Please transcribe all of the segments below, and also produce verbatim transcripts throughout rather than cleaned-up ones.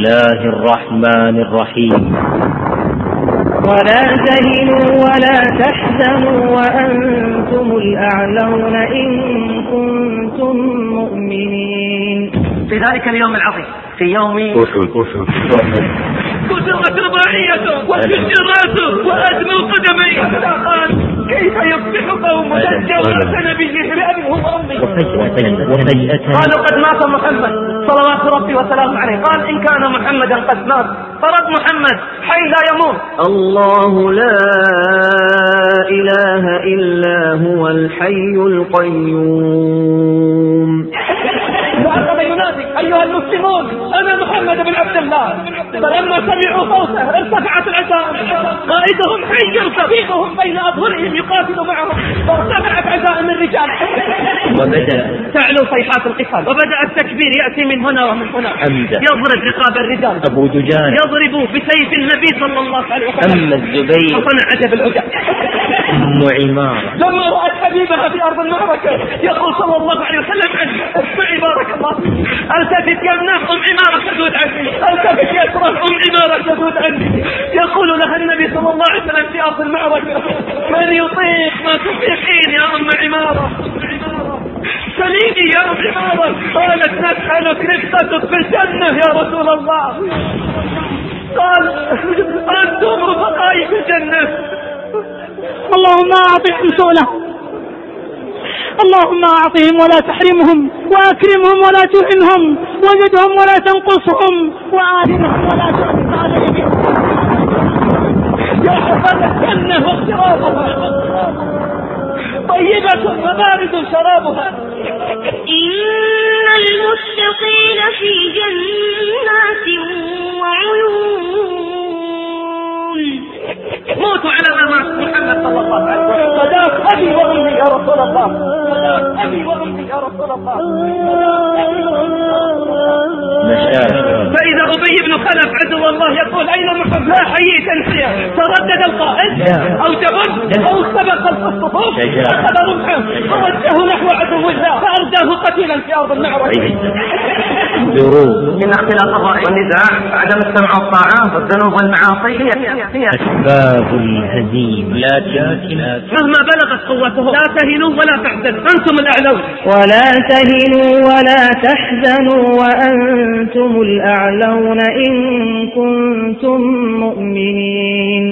الله الرحمن الرحيم. ولا تهنوا ولا تحزنوا وأنتم الأعلون إن كنتم مؤمنين. في ذلك اليوم العظيم، في يوم كسرت رباعيته وانكسراته وأدموا قدميه، قال كيف يصبح قوم جرأة نبيه بأبيه وأمه. قالوا قد مات محمد صلوات ربي وسلامه عليه. قال إن كان محمدا قد مات فرد محمد حي لا يموت. الله لا إله إلا هو الحي القيوم. وأخذ ينادي أيها المسلمون أنا محمد بن عبد الله. فلما سمعوا صوته ارتفعت العزائم، قائدهم حي كبيرهم بين أظهرهم يقاتل معهم، فارتفعت عزائم الرجال وبدأ تعلو صيحات القتال، وبدأ التكبير يأتي من هنا ومن هنا، يضرب رقاب الرجال أبو دجان يضرب بسيف النبي صلى الله عليه وسلم. أما الزبير وصنع عجب العجب. أم عمارة لما رأت حبيبها في أرض المعركة يقول صلى الله عليه وسلم عنه اسمعي بارك الله، التفت يا ابنه أم عمارة تدود عني، التفت يا اسرة أم عمارة تدود عني. يقول لها النبي صلى الله عليه وسلم في أرض المعركة من يطيق ما تطيقين يا أم عمارة، سليني يا أم عمارة. قالت نسألك رفقتك في الجنة يا رسول الله. قال أنتم رفقائي في الجنة. اللهم أعطهم سؤله، اللهم أعطهم ولا تحرمهم، وأكرمهم ولا تهنهم، وزدهم ولا تنقصهم، وآثرهم ولا تؤثر عليهم. يا حفظ الجنة واغترابها طيبة وبارد شرابها. إن المتقين في جنات وعيون. موتوا على أمام محمد صلى الله عليه وسلم. فداك أبي وأمي يا رسول الله، فداك أبي وأمي يا رسول الله. فإذا أبي بن خلف عدو الله يقول أين محمد؟ لا حييت انسيا. تردد القائد أو جبن أو سبق الصفوف، أخذ رمحه فوجهه نحو عدو الله فأرداه قتيلا في أرض المعركة. إن اختلاف الرأي والنزاع عدم السمع والطاعة والذنوب والمعاصي هي هي أسباب الهزيمة. لكن مهما بلغت قوتهم لا تهنوا ولا تحزنوا أنتم الأعلون. ولا تهنوا ولا تحزنوا وأنتم الأعلون إن كنتم مؤمنين.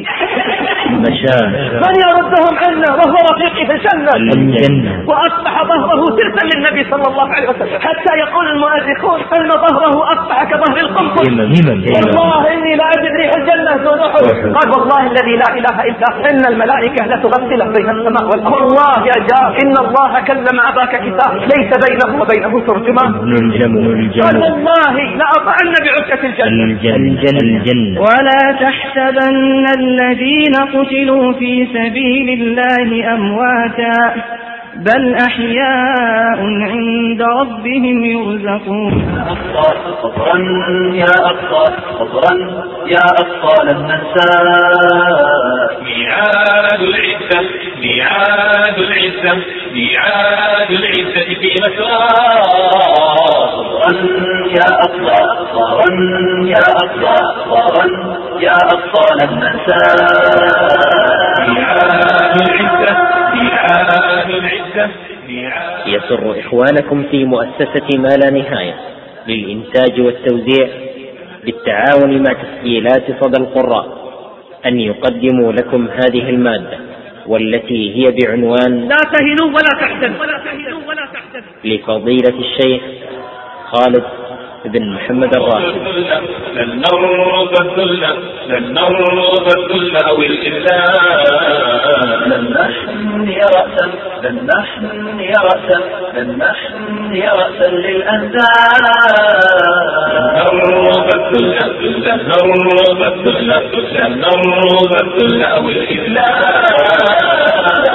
من يردهم عنا وهو رفيقي في الجنة. الجنة. وأصبح ظهره سرسا للنبي صلى الله عليه وسلم، حتى يقول المؤرخون أن ظهره أصبح كظهر القنفذ. والله إني لا أجد ريح الجنة دون أحد. قال والله الذي لا إله إلا هو إن الملائكة لتغسل بين السماء والأرض. والله يا جار إن الله كلم أباك كتاب ليس بينه وبينه ترجمان. قال والله لأطعن بعكة الجنة. الجنة الجنة. ولا تحسبن الذين قتلوا في سبيل الله أمواتا بل أحياء عند ربهم يرزقون. صبرا يا أبطال صبرا يا أبطال النساء. ميعاد العزة ميعاد العزة ميعاد العزة في مسرار. صبرا يا أبطال صبرا يا أبطال صبرا يا أبطال النساء. ميعاد العزة ميعاد العزة. يسر إخوانكم في مؤسسة ما لا نهاية للإنتاج والتوزيع بالتعاون مع تسجيلات صدى القراء أن يقدموا لكم هذه المادة، والتي هي بعنوان لا تهنوا ولا تحزنوا لفضيلة الشيخ خالد بن محمد الراشد. لن نرضى الذل لن نرضى الذل أو الإذلال. لن نحني رأسا لن نحني رأسا لن نحني رأسا للأنزال. لن نرضى الذل لن نرضى الذل لن نرضى الذل أو الإذلال.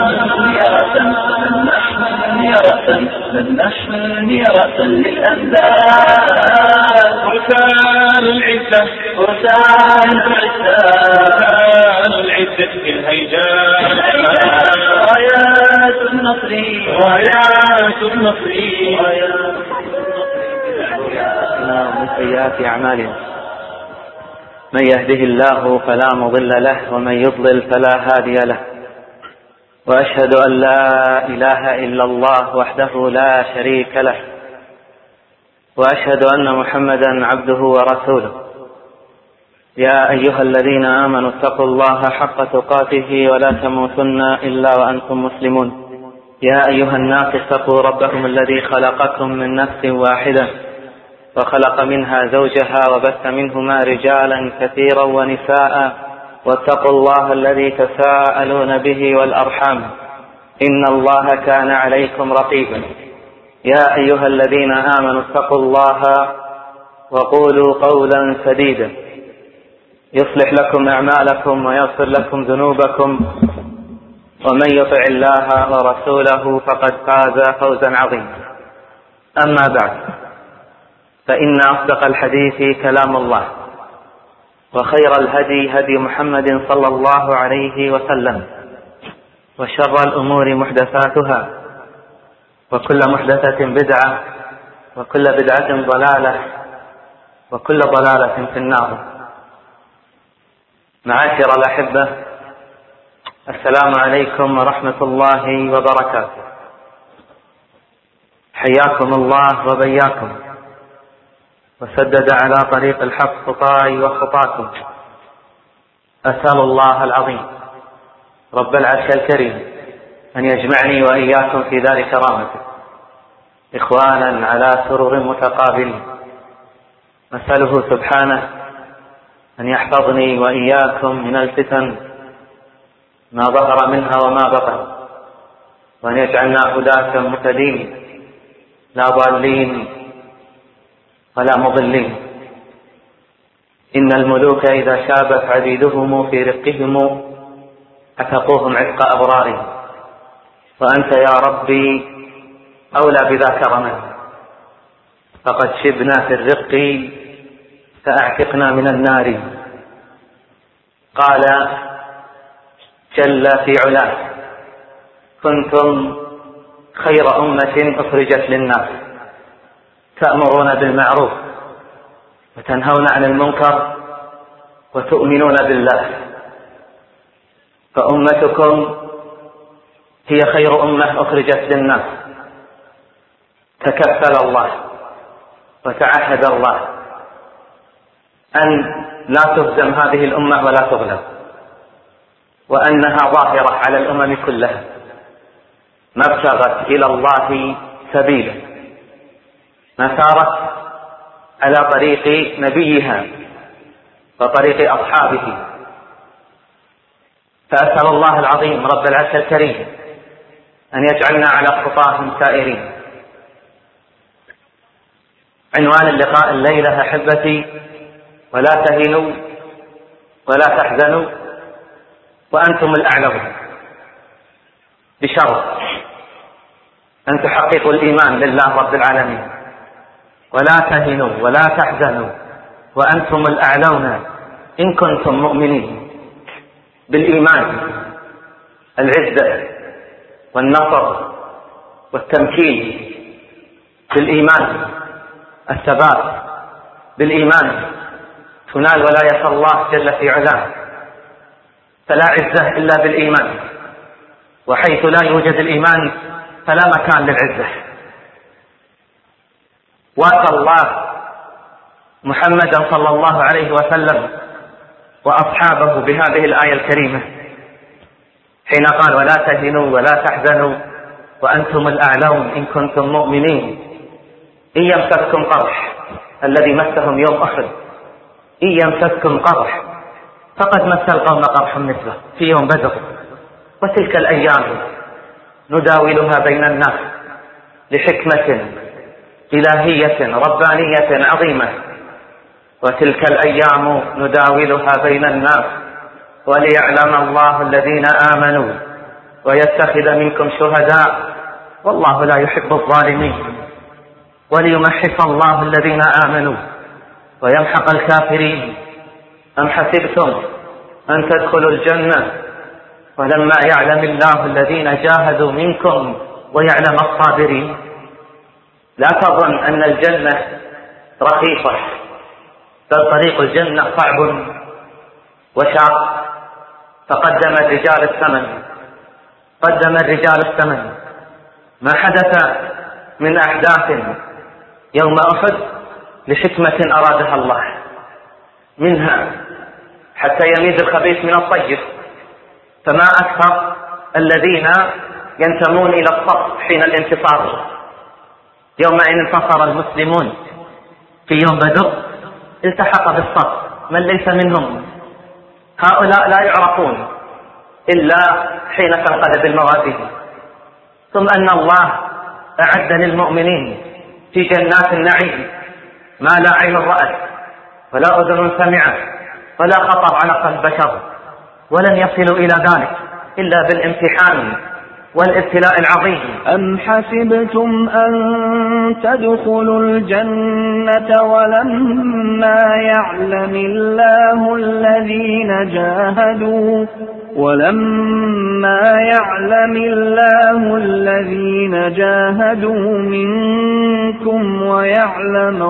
لن نحني رأسا للأنزال. فرسان العزة فرسان العزة فرسان العزة في الهيجاء. رايات النصر رايات النصر من سيئات أعمالنا من يهده الله فلا مضل له ومن يضلل فلا هادي له، وأشهد أن لا إله إلا الله وحده لا شريك له، وأشهد أن محمدا عبده ورسوله. يا أيها الذين آمنوا اتقوا الله حق تقاته ولا تموتن إلا وأنتم مسلمون. يا أيها الناس اتقوا ربكم الذي خلقكم من نفس واحدة وخلق منها زوجها وبث منهما رجالا كثيرا ونساء، واتقوا الله الذي تساءلون به والأرحام إن الله كان عليكم رقيبا. يا أيها الذين آمنوا اتقوا الله وقولوا قولا سديدا يصلح لكم أعمالكم ويغفر لكم ذنوبكم، ومن يطع الله ورسوله فقد فاز فوزا عظيما. أما بعد، فإن أصدق الحديث كلام الله، وخير الهدي هدي محمد صلى الله عليه وسلم، وشر الأمور محدثاتها، وكل محدثة بدعة، وكل بدعة ضلالة، وكل ضلالة في النار. معاشر الأحبة، السلام عليكم ورحمة الله وبركاته. حياكم الله وبياكم، وسدد على طريق الحق خطاي وخطاكم. أسأل الله العظيم رب العرش الكريم أن يجمعني وإياكم في دار كرامته إخوانا على سرر متقابلين. أسأله سبحانه أن يحفظني وإياكم من الفتن ما ظهر منها وما بطن، وأن يجعلنا هداة مهتدين لا ضالين ولا مضلين. إن الملوك إذا شابت عبيدهم في رقهم عتقوهم عتق أبرارهم، وأنت يا ربي أولى بذا كرما، فقد شبنا في الرق فأعتقنا من النار. قال جل في علاه: كنتم خير أمة أخرجت للناس تأمرون بالمعروف وتنهون عن المنكر وتؤمنون بالله. فأمتكم هي خير أمة أخرجت للناس. تكفل الله وتعهد الله أن لا تهزم هذه الأمة ولا تغلب، وأنها ظاهرة على الأمم كلها، ما ابتغت إلى الله سبيلا، ما سارت على طريق نبيها وطريق أصحابه. فأسأل الله العظيم رب العرش الكريم أن يجعلنا على خطاهم سائرين. عنوان اللقاء الليلة أحبتي: ولا تهنوا ولا تحزنوا وأنتم الأعلون، بشرط أن تحققوا الإيمان بالله رب العالمين. ولا تهنوا ولا تحزنوا وأنتم الأعلون إن كنتم مؤمنين. بالإيمان العزة والنصر والتمكين، بالإيمان الثبات، بالإيمان تنال ولاية الله جل في علاه. فلا عزة إلا بالإيمان، وحيث لا يوجد الإيمان فلا مكان للعزة. واتى الله محمدا صلى الله عليه وسلم وأصحابه بهذه الآية الكريمة حين قال: ولا تهنوا ولا تحزنوا وأنتم الأعلون إن كنتم مؤمنين. إن يمسسكم قرح، الذي مسهم يوم أحد، إن يمسسكم قرح فقد مس القوم قرح مثله في يوم بدر. وتلك الأيام نداولها بين الناس لحكمة إلهية ربانية عظيمة. وتلك الأيام نداولها بين الناس وليعلم الله الذين آمنوا ويتخذ منكم شهداء والله لا يحب الظالمين، وليمحص الله الذين آمنوا ويمحق الكافرين. أم حسبتم أن تدخلوا الجنة ولما يعلم الله الذين جاهدوا منكم ويعلم الصابرين؟ لا تظن أن الجنة رخيصة، بل طريق الجنة صعب وشاق فقدم الرجال الثمن قدم الرجال الثمن. ما حدث من أحداث يوم أحد لحكمة أرادها الله، منها حتى يميز الخبيث من الطيب. فما أكثر الذين ينتمون إلى الصف حين الانتصار. يوم أن انتصر المسلمون في يوم بدر التحق بالصف من ليس منهم، هؤلاء لا يعرفون إلا حين تنقلب الموازين. ثم أن الله أعد للمؤمنين في جنات النعيم ما لا عين رأت ولا أذن سمعت ولا خطر على قلب بشر، ولن يصلوا إلى ذلك إلا بالامتحان والابتلاء العظيم. أم حسبتم أن تدخلوا الجنة ولما يعلم الله الذين جاهدوا ولما يعلم الله الذين جاهدوا منكم ويعلم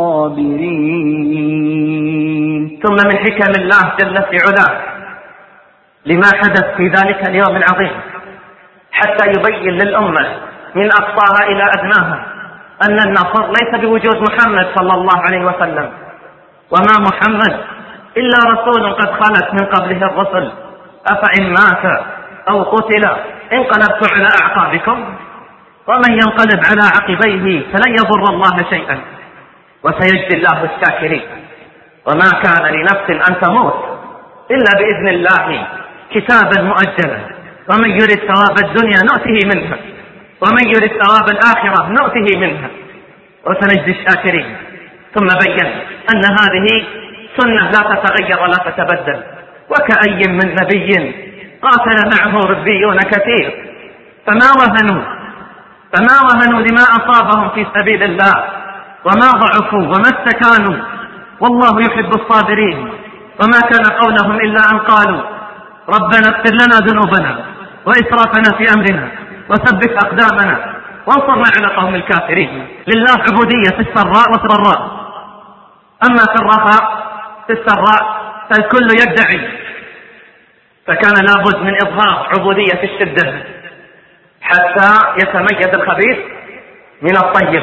الصابرين. ثم من حكم الله جل في علاه لما حدث في ذلك اليوم العظيم حتى يبين للأمة من أقصاها إلى أدناها أن النصر ليس بوجود محمد صلى الله عليه وسلم، وما محمد إلا رسول قد خلت من قبله الرسل، أفإن مات أو قتل انقلبت على أعقابكم ومن ينقلب على عقبيه فلن يضر الله شيئا وسيجزي الله الشاكرين. وما كان لنفس أن تموت إلا بإذن الله كتابا مؤجلا، ومن يرد ثواب الدنيا نؤته منها ومن يرد ثواب الآخرة نؤته منها وسنجزي الشاكرين. ثم بين أن هذه سنة لا تتغير ولا تتبدل. وكأي من نبي قاتل معه ربيون كثير فما وهنوا فما وهنوا لما أصابهم في سبيل الله وما ضعفوا وما استكانوا والله يحب الصابرين. وما كان قولهم إلا أن قالوا ربنا اغفر لنا ذنوبنا وإسرافنا في أمرنا وثبت أقدامنا وانصرنا على قوم الكافرين. لله عبودية في السراء والضراء، أما في الرخاء في السراء فالكل يدعي، فكان لابد من إظهار عبودية في الشدة حتى يتميز الخبيث من الطيب.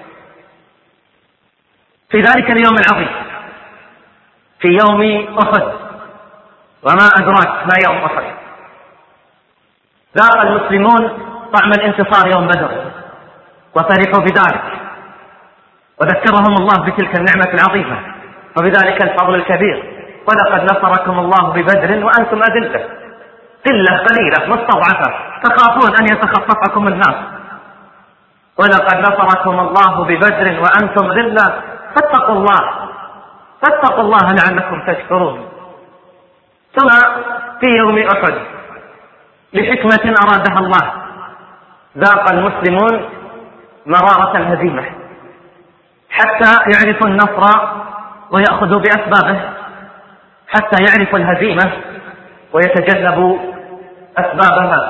في ذلك اليوم العظيم في يوم أحد، وما أدراك ما يوم أحد، ذاق المسلمون طعم الانتصار يوم بدر وفرحوا بذلك، وذكرهم الله بتلك النعمة العظيمة وبذلك الفضل الكبير. ولقد نصركم الله ببدر وأنتم أذلة قلة قليلة مستضعفة تخافون أن يتخطفكم الناس، ولقد نصركم الله ببدر وأنتم ذلة فاتقوا الله فاتقوا الله لعلكم تشكرون. ثم في يوم أحد لحكمة أرادها الله ذاق المسلمون مرارة الهزيمة حتى يعرفوا النصر ويأخذوا بأسبابه، حتى يعرفوا الهزيمة ويتجنبوا أسبابها.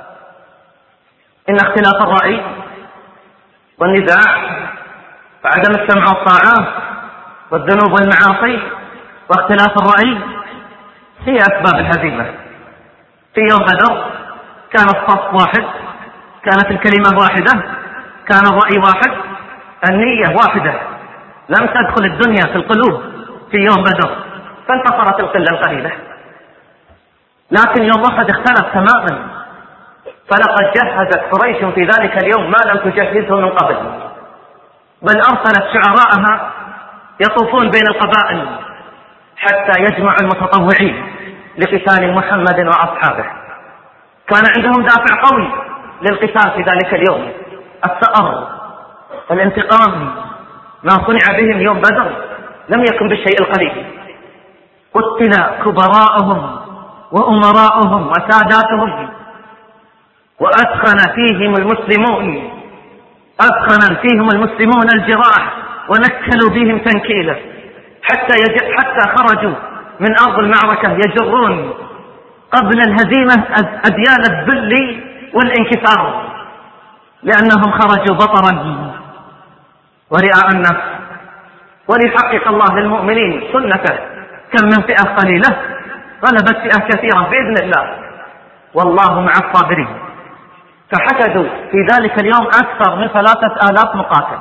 إن اختلاف الرأي والنزاع وعدم السمع والطاعة والذنوب والمعاصي واختلاف الرأي هي أسباب الهزيمة. في يوم بدر كان الصف واحد، كانت الكلمة واحدة، كان الرأي واحد، النية واحدة، لم تدخل الدنيا في القلوب في يوم بدر فانتصرت القلة القليلة. لكن يوم أحد اختلف تماما، فلقد جهزت قريش في ذلك اليوم ما لم تجهزه من قبل، بل أرسلت شعراءها يطوفون بين القبائل حتى يجمع المتطوعين لقتال محمد وأصحابه. كان عندهم دافع قوي للقتال في ذلك اليوم، الثأر، الانتقام. ما صنع بهم يوم بدر لم يكن بالشيء القليل، قتل كبراءهم وأمراءهم وساداتهم وأثخن فيهم المسلمون أثخن فيهم المسلمون الجراح ونكلوا بهم تنكيلا حتى يج... حتى خرجوا من أرض المعركة يجرون قبل الهزيمة أديان الذل والانكسار، لأنهم خرجوا بطرا ورئاء النفس. وليحقق الله للمؤمنين سنته، كم من فئة قليلة غلبت فئة كثيرة بإذن الله، والله مع الصابرين. فحشدوا في ذلك اليوم أكثر من ثلاثة آلاف مقاتل،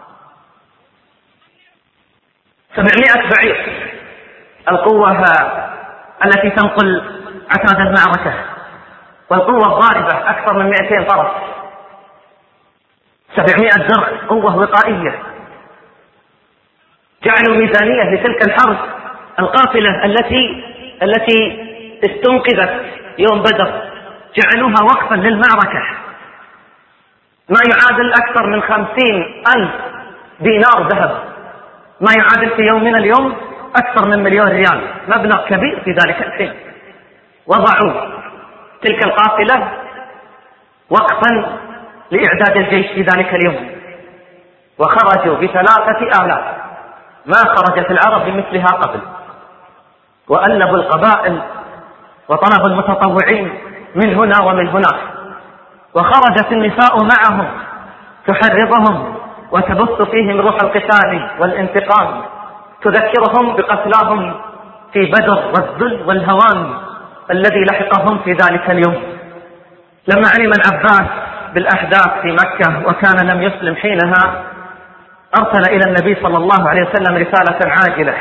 سبعمائة بعير، القوة التي تنقل عتاد المعركة، والقوة الضاربة أكثر من مئتين فرس، سبعمائة درع، قوة وقائية. جعلوا ميزانية لتلك الحرب القافلة التي التي استنقذت يوم بدر، جعلوها وقفا للمعركة، ما يعادل أكثر من خمسين ألف دينار ذهب، ما يعادل في يومنا اليوم أكثر من مليون ريال، مبلغ كبير في ذلك الحين. وضعوا تلك القافلة وقفا لإعداد الجيش في ذلك اليوم، وخرجوا بثلاثة آلاف، ما خرجت العرب بمثلها قبل، وألبوا القبائل وطلبوا المتطوعين من هنا ومن هناك، وخرجت النساء معهم تحرضهم وتبث فيهم روح القتال والانتقام، تذكرهم بقتلاهم في بدر والذل والهوان الذي لحقهم في ذلك اليوم. لما علم العباس بالأحداث في مكة وكان لم يسلم حينها، أرسل إلى النبي صلى الله عليه وسلم رسالة عاجلة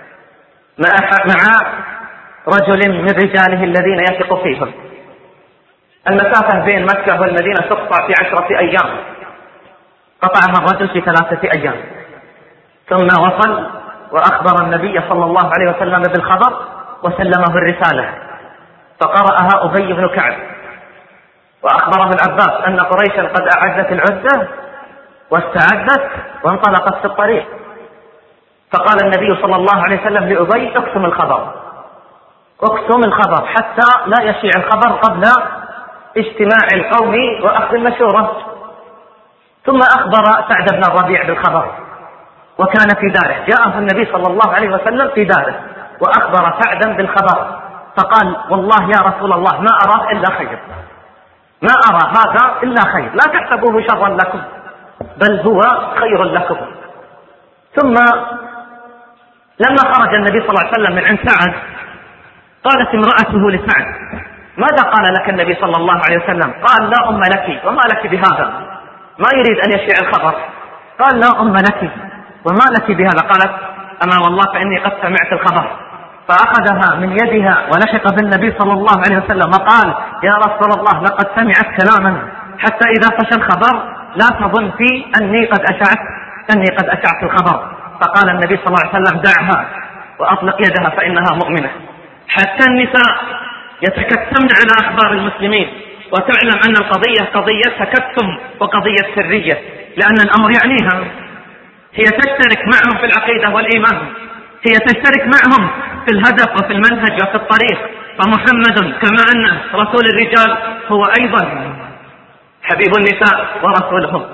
مع رجل من رجاله الذين يثق فيهم. المسافة بين مكة والمدينة تقطع في عشرة أيام، قطعها الرجل في ثلاثة أيام، ثم وصل وأخبر النبي صلى الله عليه وسلم بالخبر وسلمه الرسالة، فقرأها أبي بن كعب وأخبره العباس أن قريشا قد أعدت العدة واستعدت وانطلقت في الطريق. فقال النبي صلى الله عليه وسلم لأبي: اقسم الخبر، اقسم الخبر حتى لا يشيع الخبر قبل اجتماع القوم وأخذ المشورة. ثم أخبر سعد بن الربيع بالخبر، وكان في داره، جاءه النبي صلى الله عليه وسلم في داره وأخبر سعدا بالخبر، فقال: والله يا رسول الله ما أرى إلا خير، ما أرى هذا إلا خير، لا تحسبوه شرا لكم بل هو خير لكم. ثم لما خرج النبي صلى الله عليه وسلم من عند سعد، قالت امرأته لسعد: ماذا قال لك النبي صلى الله عليه وسلم؟ قال: لا أم لك، وما لك بهذا؟ ما يريد أن يشيع الخبر. قال: لا أم لك وما لك بهذا؟ قالت: أما والله فإني قد سمعت الخبر. فأخذها من يدها ولحق بالنبي صلى الله عليه وسلم وقال: يا رسول الله لقد سمعت كلاما، حتى إذا فشى الخبر لا تظن في أني قد أشعت أني قد أشعت الخبر. فقال النبي صلى الله عليه وسلم: دعها وأطلق يدها فإنها مؤمنة. حتى النساء يتكتمن على أخبار المسلمين، وتعلم أن القضية قضية تكتم وقضية سرية، لأن الأمر يعنيها، هي تشترك معهم في العقيدة والإيمان، هي تشترك معهم في الهدف وفي المنهج وفي الطريق. فمحمد كما أن رسول الرجال هو أيضا حبيب النساء ورسولهم.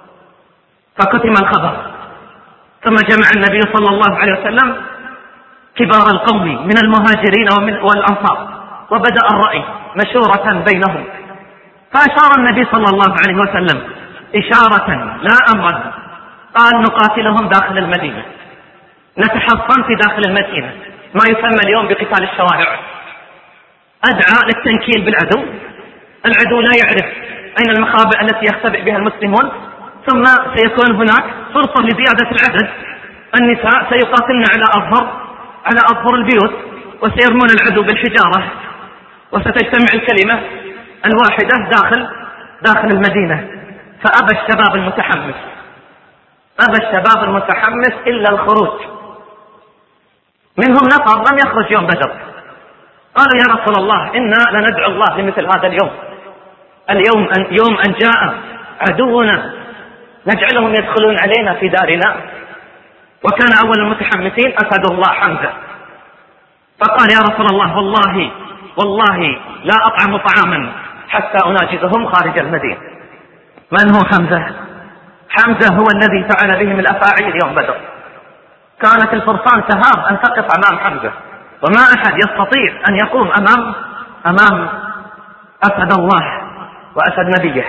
فكتم الخبر، ثم جمع النبي صلى الله عليه وسلم كبار القوم من المهاجرين والأنصار، وبدأ الرأي مشورة بينهم. فأشار النبي صلى الله عليه وسلم إشارة لا أمرا، قال: نقاتلهم داخل المدينة، نتحصن في داخل المدينة، ما يسمى اليوم بقتال الشوارع. أدعى للتنكيل بالعدو، العدو لا يعرف أين المخابئ التي يختبئ بها المسلمون، ثم سيكون هناك فرصة لزيادة العدد. النساء سيقاتلن على أظهر على أظهر البيوت، وسيرمون العدو بالحجارة، وستجتمع الكلمة الواحدة داخل داخل المدينة. فأبى الشباب المتحمس أبى الشباب المتحمس إلا الخروج. منهم نفر لم يخرج يوم بدر، قالوا: يا رسول الله إنا لندعو الله لمثل هذا اليوم، اليوم أن يوم أن جاء عدونا نجعلهم يدخلون علينا في دارنا. وكان أول المتحمسين أسد الله حمزة، فقال: يا رسول الله والله والله لا أطعم طعاما حتى أناجزهم خارج المدينة. من هو حمزة؟ حمزة هو الذي فعل بهم الأفاعيل يوم بدر. كانت الفرسان تهاب أن تقف أمام حمزة، وما أحد يستطيع أن يقوم أمام أمام أسد الله وأسد نبيه.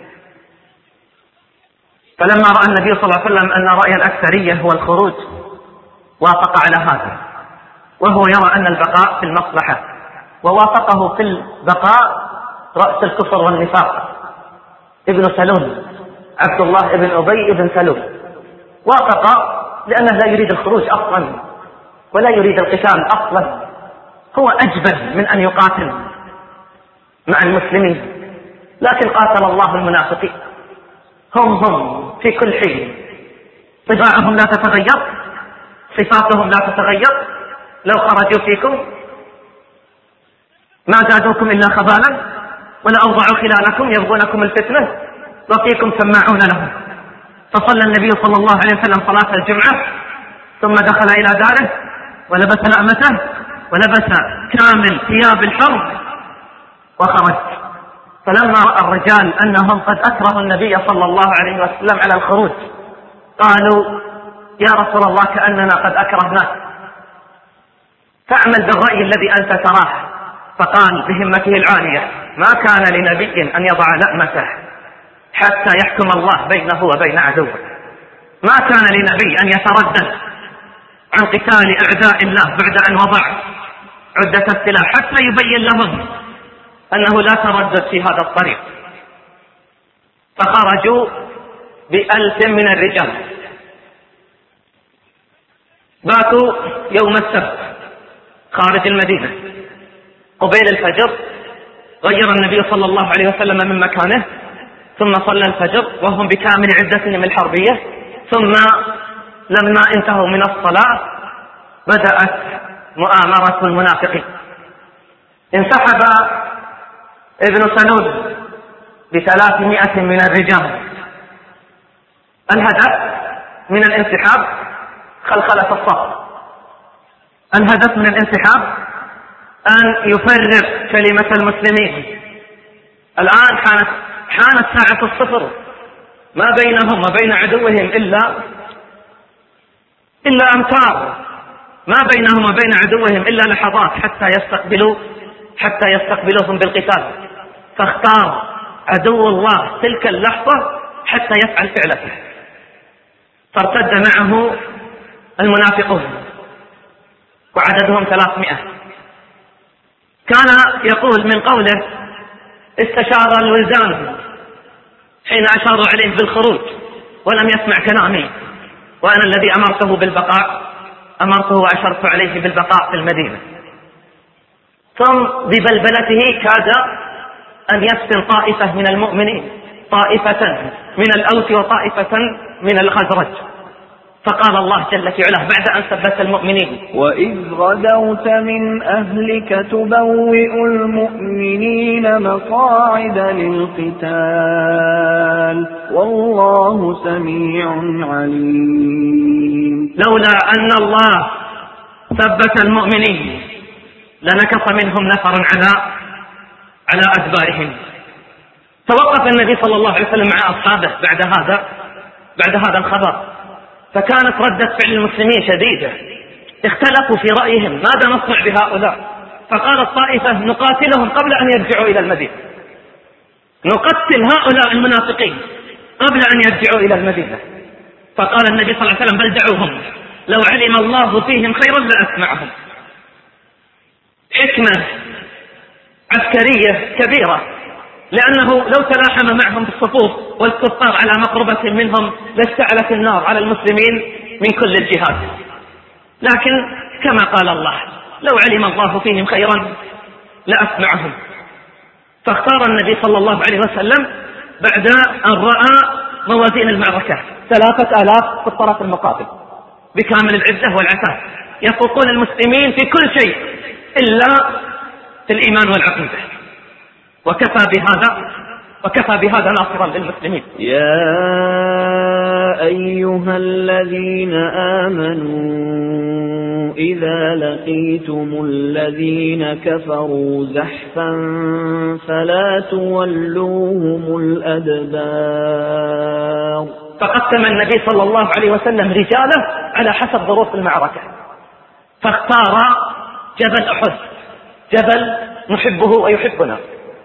فلما رأى النبي صلى الله عليه وسلم أن رأي الأكثرية هو الخروج، وافق على هذا، وهو يرى أن البقاء في المصلحة، ووافقه في البقاء رأس الكفر والنفاق ابن سلول، عبد الله ابن أبي ابن سلول، وافق لأنه لا يريد الخروج أصلا ولا يريد القتال أصلا، هو أجبن من أن يقاتل مع المسلمين. لكن قاتل الله المنافقين، هم هم في كل حين، طباعهم لا تتغير، صفاتهم لا تتغير، لو خرجوا فيكم ما زادوكم إلا خبالا ولأوضعوا خلالكم يبغونكم الفتنة وفيكم سماعون لهم. فصلى النبي صلى الله عليه وسلم صلاة الجمعة ثم دخل إلى داره ولبس لأمته ولبس كامل ثياب الحرب وخرج. فلما رأى الرجال أنهم قد أكرهوا النبي صلى الله عليه وسلم على الخروج قالوا يا رسول الله كأننا قد أكرهناك، فاعمل بالرأي الذي أنت تراه. فقال بهمته العالية ما كان لنبي أن يضع لأمته حتى يحكم الله بينه وبين عدوه، ما كان لنبي أن يتردد عن قتال أعداء الله بعد أن وضع عدة السلاح حتى يبين لهم أنه لا تردد في هذا الطريق. فخرجوا بألف من الرجال، باتوا يوم السبت خارج المدينة. قبيل الفجر غير النبي صلى الله عليه وسلم من مكانه ثم صلى الفجر وهم بكامل عدتهم الحربية. ثم لما انتهوا من الصلاة بدأت مؤامرة المنافقين. انسحب ابن سلول بثلاثمائة من الرجال. الهدف من الانسحاب خلخلة الصف، الهدف من الانسحاب أن يفرغ كلمة المسلمين. الآن حانت حانت ساعة الصفر، ما بينهم وبين عدوهم إلا إلا أمتار، ما بينهم وبين عدوهم إلا لحظات حتى يستقبلوا حتى يستقبلوهم بالقتال. فاختار عدو الله تلك اللحظة حتى يفعل فعلته، فارتد معه المنافقون وعددهم ثلاثمائة. كان يقول من قوله استشار الولدان حين أشاروا عليه بالخروج ولم يسمع كلامي، وأنا الذي أمرته بالبقاء أمرته وأشرت عليه بالبقاء في المدينة. ثم ببلبلته كاد أن يفتن طائفة من المؤمنين، طائفة من الأوس وطائفة من الخزرج. فقال الله جل في علاه بعد أن ثبت المؤمنين وإذ غدوت من أهلك تبوئ المؤمنين مقاعد للقتال والله سميع عليم. لولا أن الله ثبت المؤمنين لنكص منهم نفر على على أدبارهم. توقف النبي صلى الله عليه وسلم مع أصحابه بعد هذا بعد هذا الخبر، فكانت ردة فعل المسلمين شديدة، اختلفوا في رأيهم ماذا نصنع بهؤلاء. فقال الطائفة نقاتلهم قبل أن يرجعوا إلى المدينة، نقتل هؤلاء المنافقين قبل أن يرجعوا إلى المدينة. فقال النبي صلى الله عليه وسلم بل دعوهم لو علم الله فيهم خيرا لأسمعهم. حكمة عسكرية كبيرة، لأنه لو تلاحم معهم بالصفوف والكفار على مقربة منهم لاشتعلت النار على المسلمين من كل الجهات. لكن كما قال الله لو علم الله فيهم خيرا لأسمعهم. فاختار النبي صلى الله عليه وسلم بعد أن رأى موازين المعركة ثلاثة آلاف في الطرف المقابل بكامل العدة والعتاد، يفوقون المسلمين في كل شيء إلا في الإيمان والعقيدة. وكفى بهذا وكفى بهذا ناصرا للمسلمين. يا أيها الذين آمنوا إذا لقيتم الذين كفروا زحفا فلا تولوهم الأدبار. فقسم النبي صلى الله عليه وسلم رجاله على حسب ظروف المعركة، فاختار جبل أحد، جبل نحبه ويحبنا،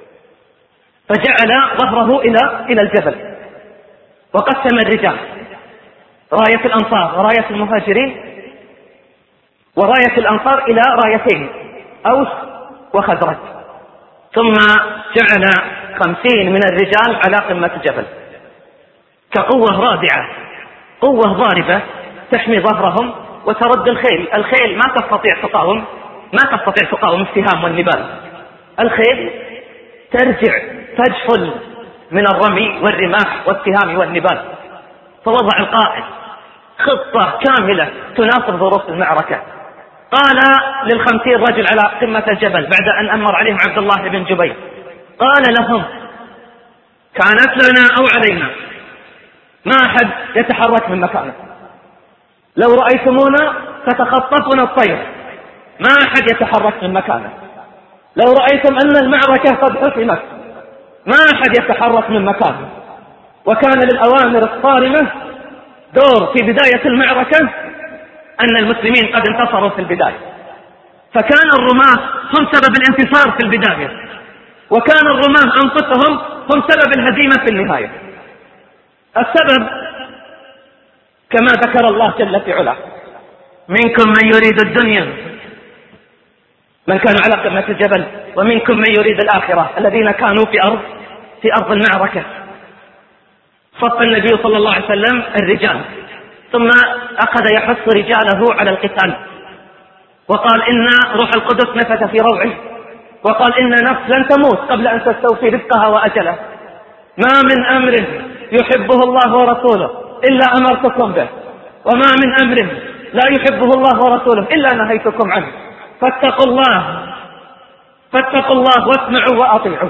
فجعل ظهره إلى إلى الجبل. وقسم الرجال راية الأنصار وراية المهاجرين، وراية الأنصار إلى رايتين أوس وخزرج، ثم جعل خمسين من الرجال على قمة الجبل كقوة رادعة، قوة ضاربة تحمي ظهرهم وترد الخيل. الخيل ما تستطيع تقاوم ما تستطيع تقاوم السهام والنبال. الخيل ترجع تجفل من الرمي والرماح والسهام والنبال. فوضع القائد خطة كاملة تناسب ظروف المعركة. قال للخمسين رجل على قمة الجبل بعد أن أمر عليهم عبد الله بن جبير، قال لهم: كانت لنا أو علينا، ما أحد يتحرك من مكانه. لو رأيتمونا فتخطفنا الطير، ما أحد يتحرك من مكانه. لو رأيتم أن المعركة قد حسمت، ما أحد يتحرك من مكانه. وكان للأوامر الصارمة دور في بداية المعركة أن المسلمين قد انتصروا في البداية، فكان الرماة هم سبب الانتصار في البداية، وكان الرماة أنفسهم هم سبب الهزيمة في النهاية. السبب كما ذكر الله جل في علاه: منكم من يريد الدنيا، من كان على قمة الجبل، ومنكم من يريد الآخرة، الذين كانوا في أرض في أرض المعركة. صف النبي صلى الله عليه وسلم الرجال، ثم أخذ يحث رجاله على القتال، وقال: إن روح القدس نفث في روعي، وقال: إن نفس لن تموت قبل أن تستوفي رزقها وأجله، ما من أمر يحبه الله ورسوله إلا أمرتكم به، وما من أمر لا يحبه الله ورسوله إلا نهيتكم عنه، فاتقوا الله فاتقوا الله واسمعوا وأطيعوا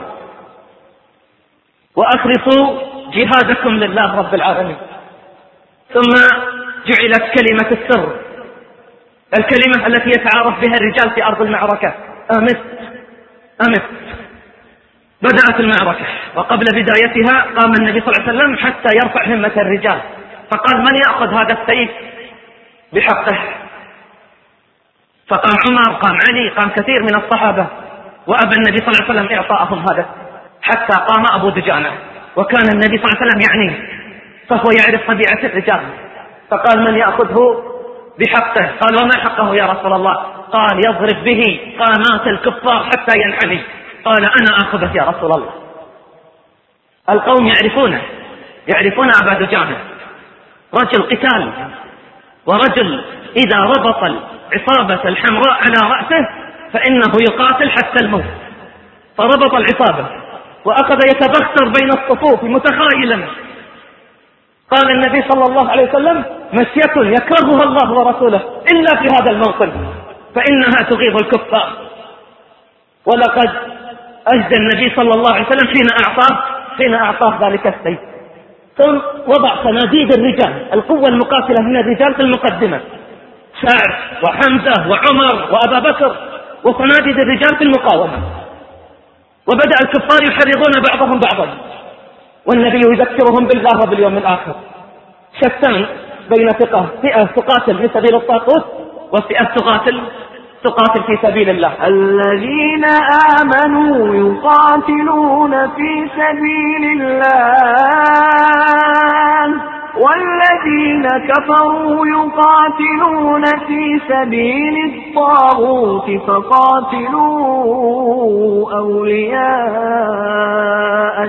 وأخلصوا جهادكم لله رب العالمين. ثم جعلت كلمة السر، الكلمة التي يتعارف بها الرجال في أرض المعركة: أمس أمس. بدأت المعركة، وقبل بدايتها قام النبي صلى الله عليه وسلم حتى يرفع همة الرجال، فقال: من يأخذ هذا السيف بحقه؟ فقام عمر، قام علي، قام كثير من الصحابة، وأبى النبي صلى الله عليه وسلم إعطاءهم هذا، حتى قام أبو دجانة، وكان النبي صلى الله عليه وسلم يعنيه، فهو يعرف طبيعة الرجال، فقال: من يأخذه بحقه؟ قال: وما حقه يا رسول الله؟ قال: يضرب به قامات الكفار حتى ينحني. قال: أنا آخذه يا رسول الله. القوم يعرفونه، يعرفون أبا دجانة، رجل قتال، ورجل إذا ربط العصابة الحمراء على رأسه فإنه يقاتل حتى الموت. فربط العصابة وأخذ يتبختر بين الصفوف متخايلا. قال النبي صلى الله عليه وسلم: مشية يكرهها الله ورسوله إلا في هذا الموطن، فإنها تغيظ الكفار. ولقد أجدى النبي صلى الله عليه وسلم حين أعطاه حين أعطاه ذلك السيف. ثم وضع صناديد الرجال، القوة المقاتلة من الرجال في المقدمة، سعد وحمزة وعمر وأبا بكر، وصناديد الرجال في المقاومة. وبدأ الكفار يحرضون بعضهم بعضا، والنبي يذكرهم بالله وباليوم الآخر. شتان بين فئة فئة تقاتل في سبيل الطاغوت، وفئة تقاتل تقاتل في سبيل الله. الذين آمنوا يقاتلون في سبيل الله، والذين كفروا يقاتلون في سبيل الطاغوت، فقاتلوا أولياء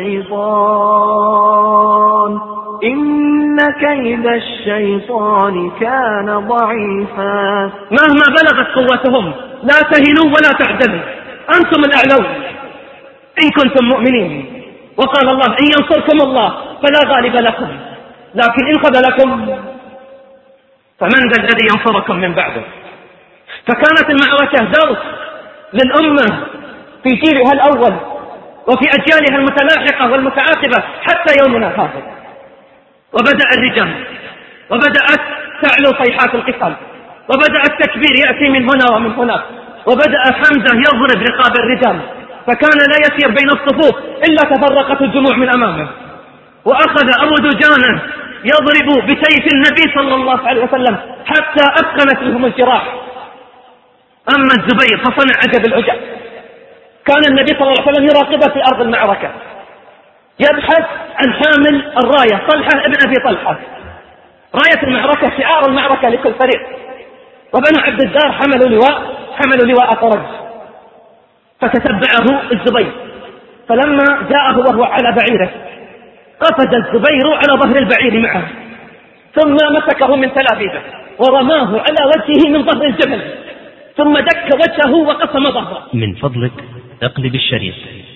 الشيطان، إن كيد الشيطان كان ضعيفا. مهما بلغت قوتهم لا تهنوا ولا تحزنوا، أنتم الأعلون إن كنتم مؤمنين. وقال الله: إن ينصركم الله فلا غالب لكم، لكن إن خذلكم فمن ذا الذي ينصركم من بعده. فكانت المعركة درس للأمة في جيلها الأول وفي أجيالها المتلاحقة والمتعاقبة حتى يومنا هذا. وبدأ الرجال، وبدأت تعلو صيحات القتال، وبدأ التكبير يأتي من هنا ومن هناك، وبدأ حمزة يضرب رقاب الرجال، فكان لا يسير بين الصفوف إلا تفرقت الجموع من أمامه. وأخذ أبو دجانة يضرب بسيف النبي صلى الله عليه وسلم حتى أثقلت لهم الجراح. أما الزبير فصنع عجب العجب، كان النبي صلى الله عليه وسلم يراقبه في أرض المعركة، يبحث عن حامل الراية، طلحة ابن أبي طلحة، راية المعركة شعار المعركة لكل فريق. وبنو عبد الدار حملوا لواء حملوا لواء فرج، فتتبعه الزبير، فلما جاءه وهو على بعيره قفز الزبير على ظهر البعير معه، ثم مسكه من تلابيبه ورماه على وجهه من ظهر الجبل، ثم دك وجهه وقسم ظهره. من فضلك اقلب الشريط.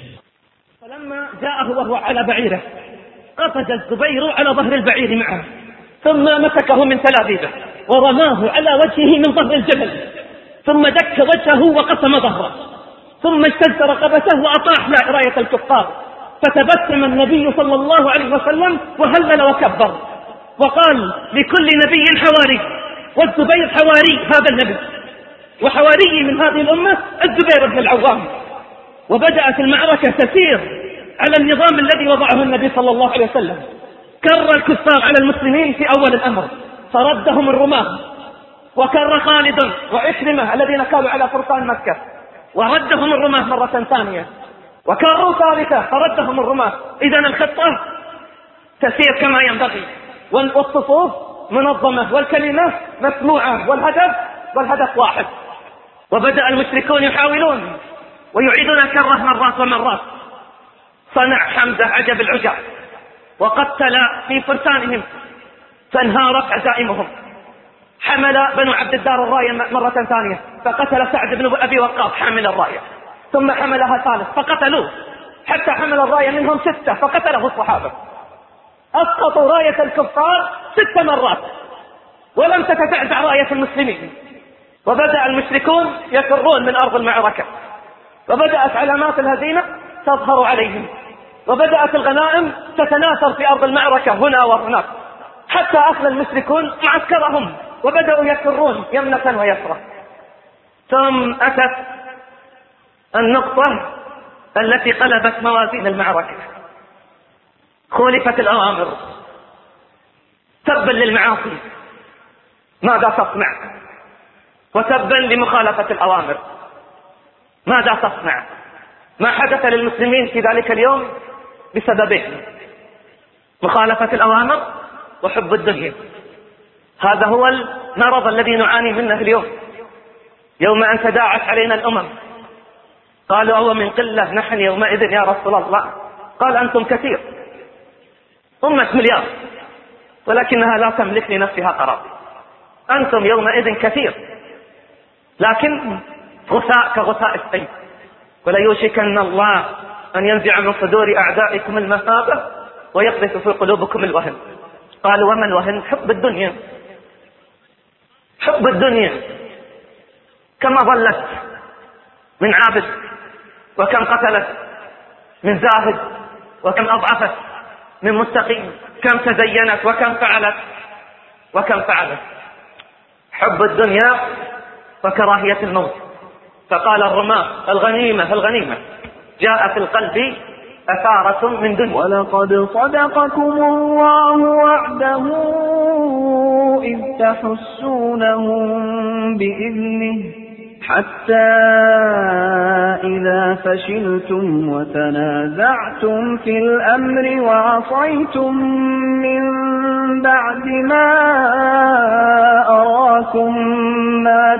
فلما جاءه وهو على بعيره قفز الزبير على ظهر البعير معه، ثم مسكه من تلابيبه ورماه على وجهه من ظهر الجبل، ثم دك وجهه وقسم ظهره، ثم اجتز رقبته وأطاح راية الكفار، فتبسم النبي صلى الله عليه وسلم وهلل وكبر وقال: لكل نبي حواري، والزبير حواري هذا النبي، وحواري من هذه الأمة الزبير بن العوام. وبدأت المعركة تسير على النظام الذي وضعه النبي صلى الله عليه وسلم. كر الكفار على المسلمين في أول الأمر فردهم الرماة، وكر خالد وعكرمة الذين كانوا على فرسان مكة وردهم الرماة مرة ثانية، وكروا ثالثة فردهم الرماة. إذن الخطة تسير كما ينبغي، والصفوف منظمة والكلمة مسموعة والهدف والهدف واحد. وبدأ المشركون يحاولون ويعيدون الكرة مرات ومرات. صنع حمزة عجب العجب وقتل في فرسانهم فانهارت عزائمهم. حمل بنو عبد الدار الراية مرة ثانية فقتل سعد بن أبي وقاص حامل الراية، ثم حملها ثالث فقتلوه، حتى حمل الراية منهم ستة فقتله الصحابة. أسقطوا راية الكفار ست مرات ولم تتزعزع راية المسلمين. وبدأ المشركون يفرون من أرض المعركة، وبدأت علامات الهزيمة تظهر عليهم، وبدأت الغنائم تتناثر في أرض المعركة هنا وهناك، حتى أخذ المشركون معسكرهم وبدأوا يفرون يمنة ويسرى. ثم أتت النقطة التي قلبت موازين المعركة. خولفت الأوامر، تبا للمعاصي ماذا تصنع، وتبا لمخالفة الأوامر ماذا تصنع. ما حدث للمسلمين في ذلك اليوم بسببين: مخالفة الأوامر وحب الدنيا. هذا هو المرض الذي نعاني منه اليوم. يوم أن تداعت علينا الأمم قالوا: أو من قلة نحن يومئذ يا رسول الله؟ قال: أنتم كثير، أمة مليار ولكنها لا تملك لنفسها قرار. أنتم يومئذ كثير لكن غثاء كغثاء السيل، وليوشكن الله أن ينزع من صدور أعدائكم المهابة ويقذف في قلوبكم الوهن. قالوا: وما الوهن؟ حب الدنيا. حب الدنيا. كما ظلت من عابد، وكم قتلت من زاهد، وكم أضعفت من مستقيم، كم تزينت وكم فعلت وكم فعلت. حب الدنيا وكراهية الموت. فقال الرماة: الغنيمة الغنيمة. جاء في القلب أثارة من دنيا. ولقد صدقكم الله وعده إذ تحسونهم بإذنه حتى إذا فشلتم وتنازعتم في الأمر وعصيتم من بعد ما أراكم ما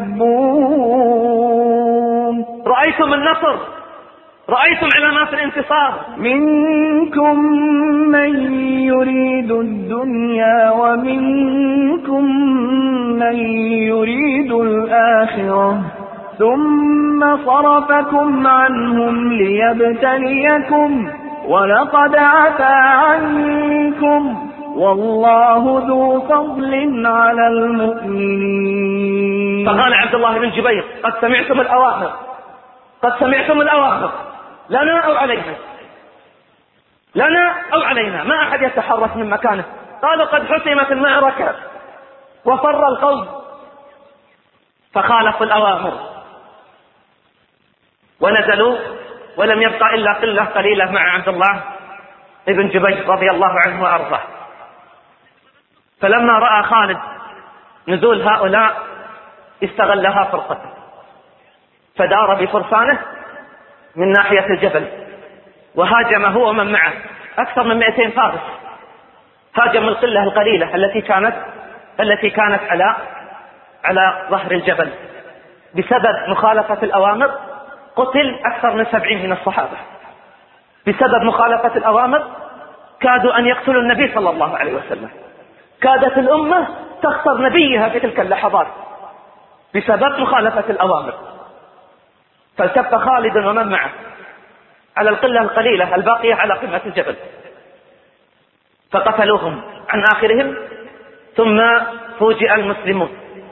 تحبون. رأيتم النصر، رأيتم علامات الانتصار. منكم من يريد الدنيا ومنكم من يريد الآخرة ثم صرفكم عنهم ليبتليكم ولقد عفا عنكم والله ذو فضل على المؤمنين. فقال عبد الله بن جبير: قد سمعتم الأوامر، قد سمعتم الأوامر، لنا أو علينا، لنا أو علينا، ما أحد يتحرك من مكانه. قالوا: قد حسمت المعركة وفر القوم، فخالفوا الأوامر ونزلوا، ولم يبقى إلا قلة قليلة مع عبد الله بن جبير رضي الله عنه وأرضاه. فلما رأى خالد نزول هؤلاء استغلها فرصة، فدار بفرسانه من ناحية الجبل وهاجم هو ومن معه أكثر من مئتين فارس. هاجم القلة القليلة التي كانت التي كانت على على ظهر الجبل بسبب مخالفة الأوامر. قتل أكثر من سبعين من الصحابة بسبب مخالفة الأوامر. كادوا أن يقتلوا النبي صلى الله عليه وسلم، كادت الأمة تخسر نبيها في تلك اللحظات بسبب مخالفة الأوامر. فالتف خالد ومن معه على القلة القليلة الباقية على قمة الجبل فقتلوهم عن آخرهم، ثم فوجئ المسلمون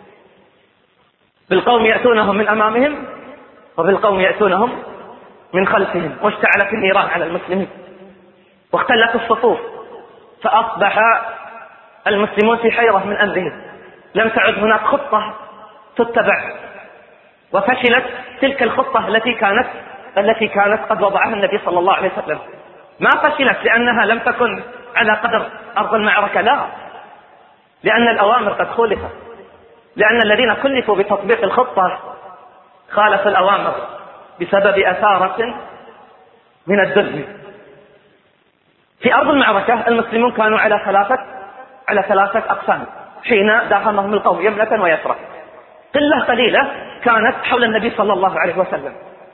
بالقوم يأتونهم من أمامهم وبالقوم يأتونهم من خلفهم، واشتعلت النيران على المسلمين واختلت الصفوف، فأصبح المسلمون في حيرة من أمرهم. لم تعد هناك خطة تتبع، وفشلت تلك الخطة التي كانت التي كانت قد وضعها النبي صلى الله عليه وسلم. ما فشلت لأنها لم تكن على قدر أرض المعركة، لا، لأن الأوامر قد خولفت، لأن الذين كلفوا بتطبيق الخطة خالفوا الأوامر بسبب أثارة من الذل. في أرض المعركة المسلمون كانوا على ثلاثة على ثلاثة أقسام حين داهمهم القوم يمنة ويسرى. قلة قليلة كانت حول النبي صلى الله عليه وسلم،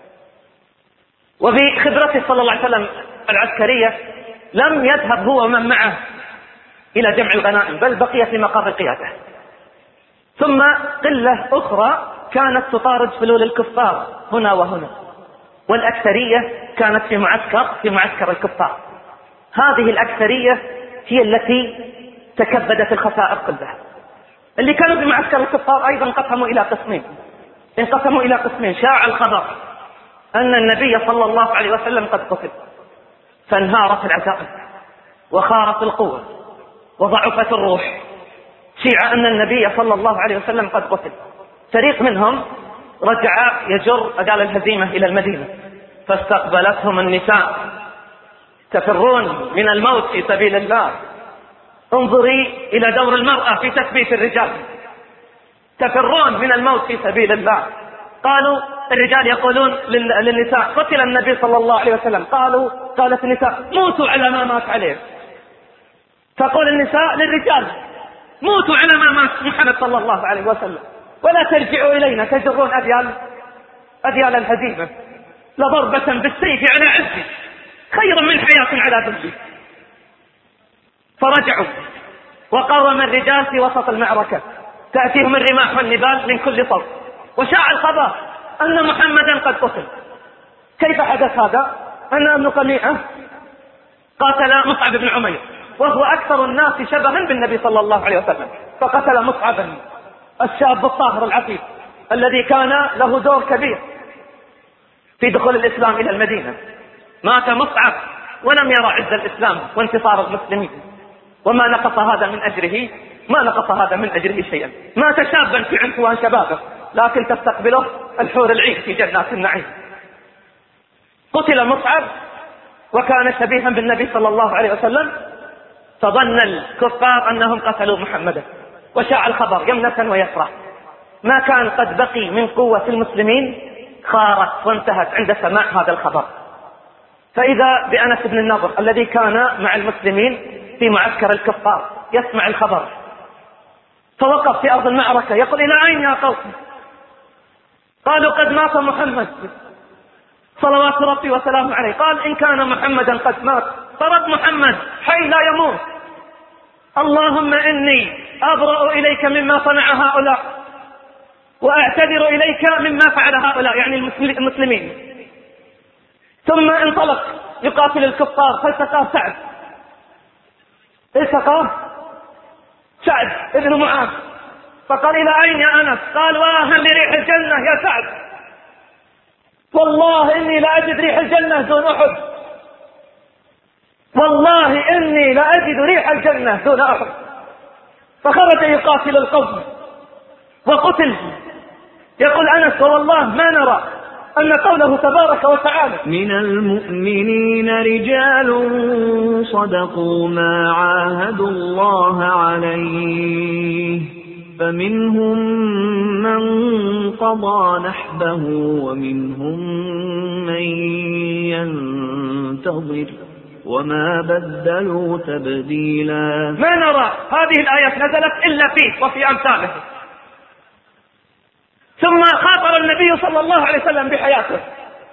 وبخبرته صلى الله عليه وسلم العسكرية لم يذهب هو ومن معه إلى جمع الغنائم، بل بقي في مقر قيادته. ثم قلة أخرى كانت تطارد فلول الكفار هنا وهنا، والأكثرية كانت في معسكر في معسكر الكفار. هذه الأكثرية هي التي تكبدت الخسائر كلها. اللي كانوا في معسكر الكفار أيضا انقسموا إلى قسمين انقسموا إلى قسمين شاع الخبر أن النبي صلى الله عليه وسلم قد قتل، فانهارت العزائم وخارت القوة وضعفت الروح. شيع أن النبي صلى الله عليه وسلم قد قتل. فريق منهم رجع يجر أجال الهزيمة إلى المدينة، فاستقبلتهم النساء تفرون من الموت في سبيل الله. انظري إلى دور المرأة في تثبيت الرجال، تفرون من الموت في سبيل الله. قالوا الرجال يقولون للنساء قتل النبي صلى الله عليه وسلم، قالوا قالت النساء موتوا على ما مات عليه. تقول النساء للرجال موتوا على ما مات محمد صلى الله عليه وسلم، ولا ترجعوا إلينا تجرون أديال أديال الهزيمة، لضربة بالسيف على عزي خير من حياة على ذلي. فرجعوا وقاوم الرجال في وسط المعركة، تأتيهم الرماح والنبال من كل صوب، وشاع الخبر أن محمدا قد قتل. كيف حدث هذا؟ أن ابن قميئة قاتل مصعب بن عمير، وهو أكثر الناس شبها بالنبي صلى الله عليه وسلم، فقتل مصعبا الشاب الطاهر العفيف الذي كان له دور كبير في دخول الإسلام إلى المدينة. مات مصعب ولم يرى عز الإسلام وانتصار المسلمين، وما نقص هذا من أجره ما نقص هذا من أجره شيئا. مات شابا في عنفوان شبابه، لكن تستقبله الحور العين في جنات النعيم. قتل مصعب وكان شبيها بالنبي صلى الله عليه وسلم، فظن الكفار أنهم قتلوا محمدا، وشاع الخبر يمنة ويسرى. ما كان قد بقي من قوة المسلمين خارت وانتهت عند سماع هذا الخبر. فإذا بأنس بن النضر الذي كان مع المسلمين في معسكر الكفار يسمع الخبر، فوقف في أرض المعركة يقول إلى أين يا قوم؟ قالوا قد مات محمد صلوات ربي وسلامه عليه. قال إن كان محمدا قد مات فرد محمد حي لا يموت. اللهم إني أبرأ إليك مما صنع هؤلاء وأعتذر إليك مما فعل هؤلاء، يعني المسلمين. ثم انطلق يقاتل الكفار، فالتقاه سعد التقاه سعد ابن معاذ، فقال إلى أين يا أنس؟ قال واه لريح الجنة يا سعد، والله إني لأجد ريح الجنة دون أحد، والله إني لأجد ريح الجنة دون أحد. فخرج يقاتل القوم وقتل. يقول أنس والله ما نرى أن قوله تبارك وتعالى من المؤمنين رجال صدقوا ما عاهدوا الله عليه فمنهم من قضى نحبه ومنهم من ينتظر وما بدلوا تبديلا. ما نرى هذه الآيات نزلت إلا فيه وفي أمثاله. ثم خاطر النبي صلى الله عليه وسلم بحياته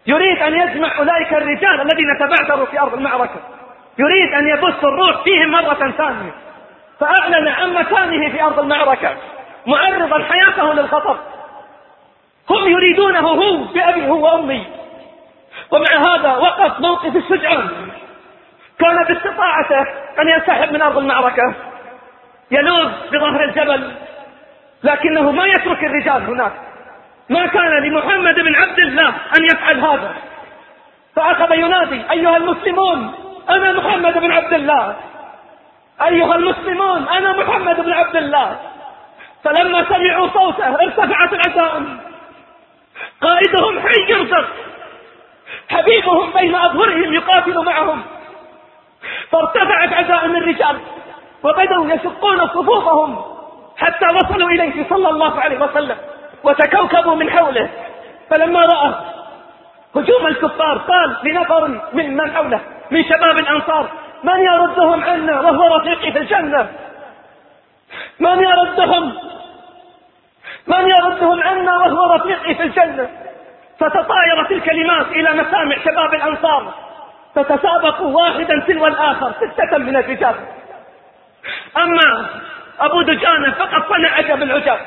يريد أن يجمع أولئك الرجال الذين تبعثروا في أرض المعركة، يريد أن يبث الروح فيهم مرة ثانية، فأعلن عن مكانه في أرض المعركة معرضا حياته للخطر. هم يريدونه هو بأبي هو وأمي، ومع هذا وقف موقف الشجعان. كان باستطاعته أن ينسحب من أرض المعركة يلوذ بظهر الجبل، لكنه ما يترك الرجال هناك. ما كان لمحمد بن عبد الله أن يفعل هذا، فأخذ ينادي: أيها المسلمون أنا محمد بن عبد الله، أيها المسلمون أنا محمد بن عبد الله. فلما سمعوا صوته ارتفعت العزائم، قائدهم حي يرزق، حبيبهم بين أظهرهم يقاتل معهم، فارتفعت عزائم الرجال وبدأوا يشقون صفوفهم حتى وصلوا إليه صلى الله عليه وسلم وتكوكبوا من حوله. فلما رأى هجوم الكفار قال لنفر من من حوله من شباب الأنصار: من يردهم عنا وهو رفيقي في الجنة؟ من يردهم من يردهم عنا وهو رفيقي في الجنة؟ فتطايرت الكلمات إلى مسامع شباب الأنصار، فتسابقوا واحدا تلو الآخر ستة من الرجال. أما أبو دجانة فقد صنع عجب العجاب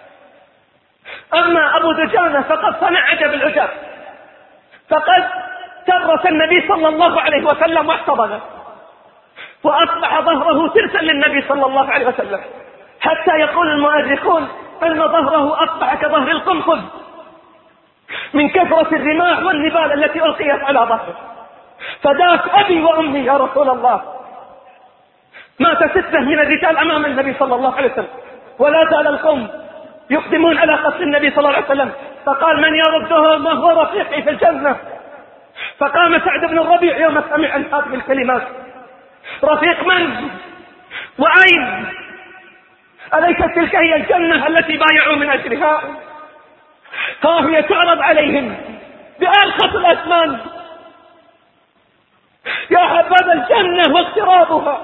أما أبو دجانة فقد صنع عجب العجاب فقد ترس النبي صلى الله عليه وسلم واحتضنه، وأصبح ظهره ترسا للنبي صلى الله عليه وسلم، حتى يقول المؤرخون أن ظهره أصبح كظهر القنفذ من كثرة الرماح والنبال التي ألقيت على ظهره. فداك أبي وأمي يا رسول الله. مات ستة من الرجال أمام النبي صلى الله عليه وسلم، ولا زال القوم يقدمون على قتل النبي صلى الله عليه وسلم. فقال: من يردهم وهو رفيقي في الجنة؟ فقام سعد بن الربيع يوم سمع عن هذه الكلمات: رفيق من؟ وأين؟ أليست تلك هي الجنة التي بايعوا من أجلها؟ ها هي تعرض عليهم بأرخص الأثمان. يا حبذا الجنة واقترابها،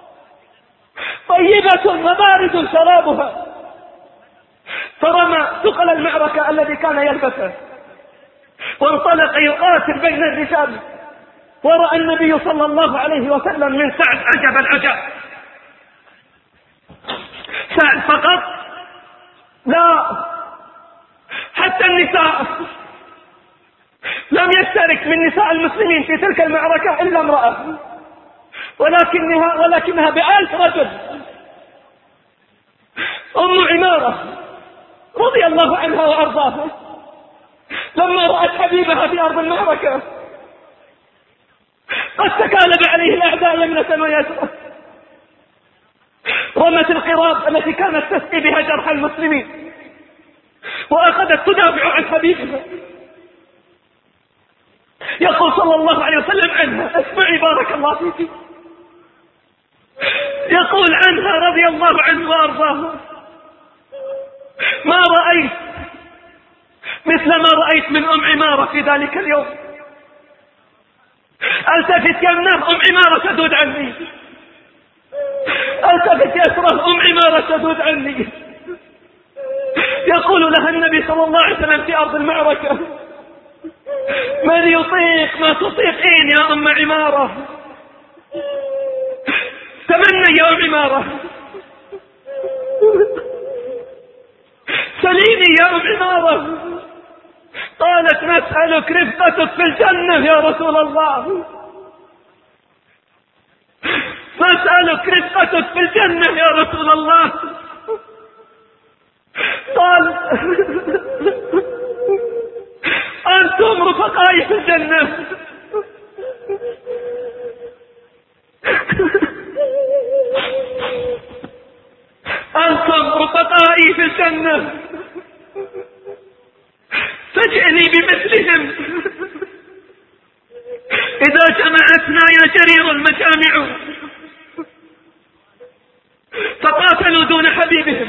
طيبة وبارد شرابها. فرمى ثقل المعركة الذي كان يلبسه وانطلق يقاتل بين الرجال، ورأى النبي صلى الله عليه وسلم من سعد عجب العجب. سعد فقط؟ لا، حتى النساء. لم يشترك من نساء المسلمين في تلك المعركة إلا امرأة، ولكنها ولكنها بألف رجل. أم عمارة رضي الله عنها وأرضاها لما رأت حبيبها في أرض المعركة قد تكالب عليه الأعداء يمنة ويسرى، رمت القراب التي كانت تسقي بها جرح المسلمين وأخذت تدافع عن حبيبها. يقول صلى الله عليه وسلم عنها: اسمعي بارك الله فيك، يقول عنها رضي الله عنه وأرضاها: ما رأيت مثل ما رأيت من أم عمارة في ذلك اليوم. التفت يمناه أم عمارة تدود عني، التفت يسره أم عمارة تدود عني. يقول لها النبي صلى الله عليه وسلم في أرض المعركة: من يطيق ما تطيقين يا أم عمارة؟ تمنى يا أم عمارة، سليني يا أم عمارة. قالت: نسألك رفقتك في الجنة يا رسول الله، نسألك رفقتك في الجنة يا رسول الله. قال: أنتم رفقائي في الجنة. أنتم رفقائي في الجنة، فاجئني بمثلهم إذا جمعتنا يا جرير المجامع. فقاتلوا دون حبيبهم،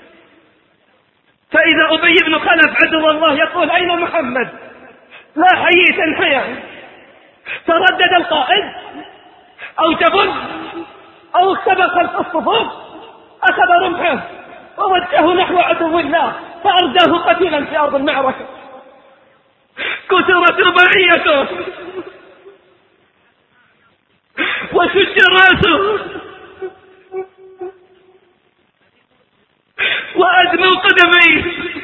فإذا أبي بن خلف عدو الله يقول: أين محمد؟ لا حييت حيا. تردد القائد أو جبن أو اختبى خلف الصفوف، أخذ رمحه ووجهه نحو عدو الله فأرداه قتيلا في أرض المعركة. كسرت رباعيته وشج راسه وأدموا قدميه،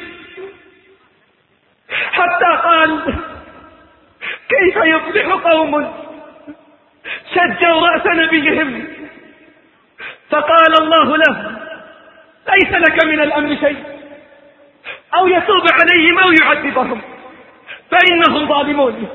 حتى قال: كيف يفلح قوم شجوا رأس نبيهم؟ فقال الله له: ليس لك من الأمر شيء، أو يتوب عليهم أو يعذبهم فإنهم ظالمون.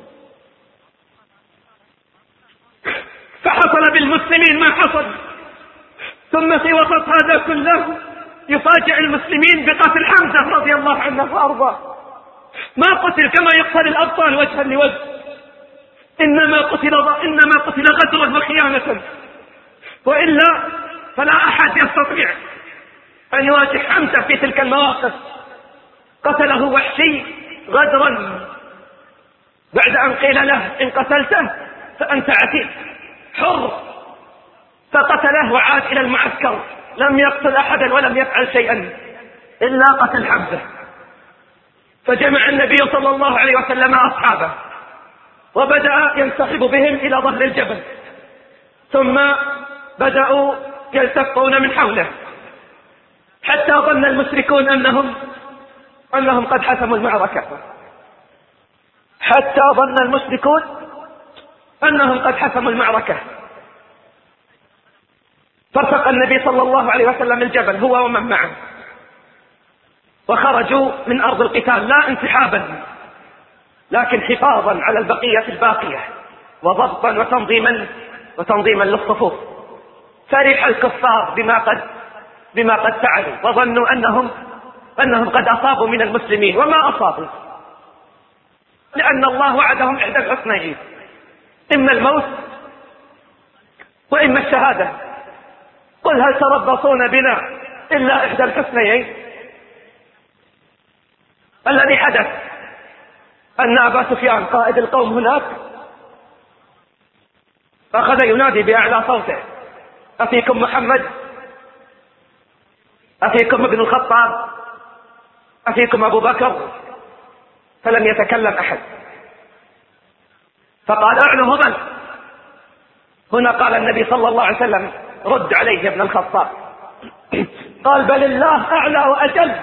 فحصل بالمسلمين ما حصل. ثم في وسط هذا كله يفاجئ المسلمين بقتل حمزة رضي الله عنه وأرضاه. ما قتل كما يقتل الأبطال وجها لوجه، إنما قتل إنما قتل غدرا وخيانة، وإلا فلا أحد يستطيع أن يواجه حمزة في تلك المواقف. قتله وحشي غدرا بعد أن قيل له: إن قتلته فأنت عتيق حر، فقتله وعاد إلى المعسكر، لم يقتل أحدا ولم يفعل شيئا إلا قتل حمزة. فجمع النبي صلى الله عليه وسلم أصحابه وبدأ ينسحب بهم إلى ظهر الجبل، ثم بدأوا يلتفون من حوله، حتى ظن المشركون أنهم أنهم قد حسموا المعركة حتى ظن المشركون أنهم قد حسموا المعركة فارتقى النبي صلى الله عليه وسلم الجبل هو ومن معه، وخرجوا من أرض القتال لا انسحابا لكن حفاظا على البقية الباقية وضبطا وتنظيما وتنظيما للصفوف. فرح الكفار بما قد بما قد فعلوا، وظنوا أنهم أنهم قد أصابوا من المسلمين، وما أصابوا، لأن الله وعدهم إحدى الحسنيين: إما الموت وإما الشهادة. قل هل تربصون بنا إلا إحدى الحسنيين؟ الذي حدث أن أبا سفيان قائد القوم هناك أخذ ينادي بأعلى صوته: أفيكم محمد؟ أفيكم ابن الخطاب؟ أفيكم أبو بكر؟ فلم يتكلم أحد، فقال: أعلوا هبل. هنا قال النبي صلى الله عليه وسلم: رد عليه ابن الخطاب. قال: بل الله أعلى وأجل.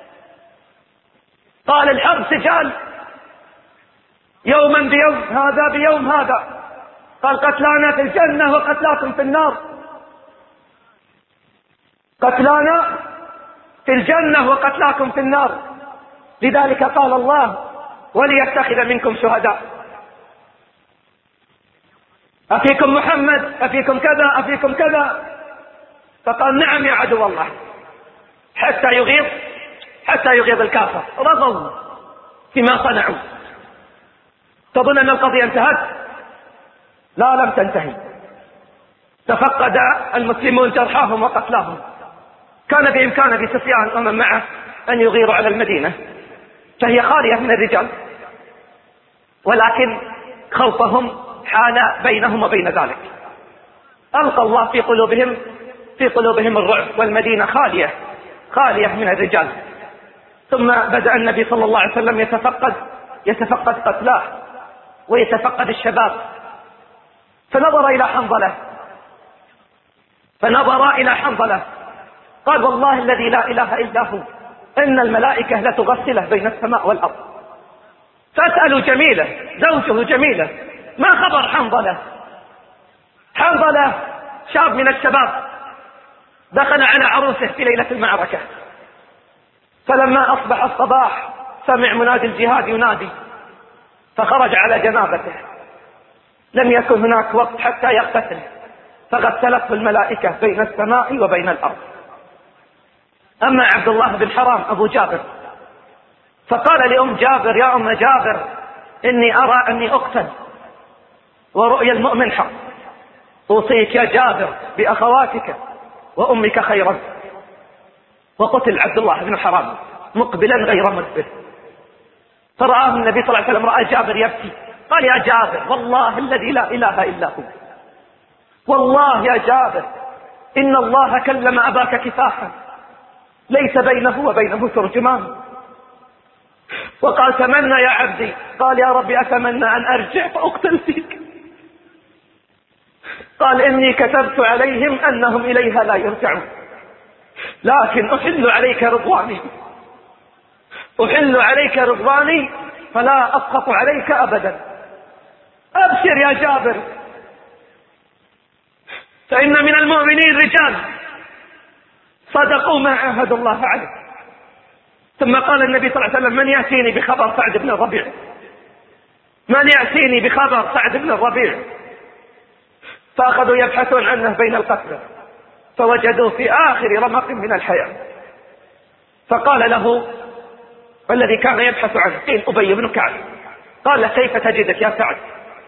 قال: الحرب سجال، يوما بيوم، هذا بيوم هذا. قال: قتلانا في الجنة وقتلاكم في النار، قتلانا في الجنة وقتلاكم في النار. لذلك قال الله: وليتخذ منكم شهداء. أفيكم محمد؟ أفيكم كذا؟ أفيكم كذا؟ فقال: نعم يا عدو الله، حتى يغيظ حتى يغيظ الكافر. رضوا فيما صنعوا. تظن أن القضية انتهت؟ لا، لم تنتهي. تفقد المسلمون جرحاهم وقتلاهم. كان بإمكان أبي سفيان ومن معه أن يغيروا على المدينة، فهي خالية من الرجال، ولكن خوفهم حال بينهم وبين ذلك. ألقى الله في قلوبهم في قلوبهم الرعب، والمدينة خالية خالية من الرجال. ثم بدأ النبي صلى الله عليه وسلم يتفقد يتفقد قتلاه ويتفقد الشباب، فنظر إلى حنظلة فنظر إلى حنظلة قال: والله الذي لا إله إلا هو إن الملائكة لتغسله بين السماء والأرض. فاسألوا جميلة زوجه جميلة ما خبر حنظلة. حنظلة شاب من الشباب دخل على عروسه في ليلة المعركة، فلما أصبح الصباح سمع منادي الجهاد ينادي، فخرج على جنابته. لم يكن هناك وقت حتى يغتسل، فغسلته الملائكة بين السماء وبين الأرض. أما عبد الله بن حرام أبو جابر فقال لأم جابر: يا أم جابر، إني أرى أني أقتل ورؤيا المؤمن حق، أوصيك يا جابر بأخواتك وأمك خيرا. وقتل عبد الله بن حرام مقبلا غير مدبر، فرآه النبي صلى الله عليه وسلم، رأى جابر يبكي، قال: يا جابر، والله الذي لا إله إلا هو، والله يا جابر إن الله كلم أباك كفاحا ليس بينه وبينه ترجمان. وقال تمنى يا عبدي، قال يا ربي أتمنى أن أرجع فأقتل فيك. قال إني كتبت عليهم أنهم إليها لا يرجعون، لكن أحل عليك رضواني، أحل عليك رضواني فلا أسخط عليك أبدا. أبشر يا جابر، فإن من المؤمنين رجال صدقوا ما عاهدوا الله عليه. ثم قال النبي صلى الله عليه وسلم من يأتيني بخبر سعد بن الربيع، من يأتيني بخبر سعد بن الربيع. فأخذوا يبحثون عنه بين القتلى فوجدوه في آخر رمق من الحياة. فقال له الذي كان يبحث عنه قيل أبي بن كعب، قال كيف تجدك يا سعد؟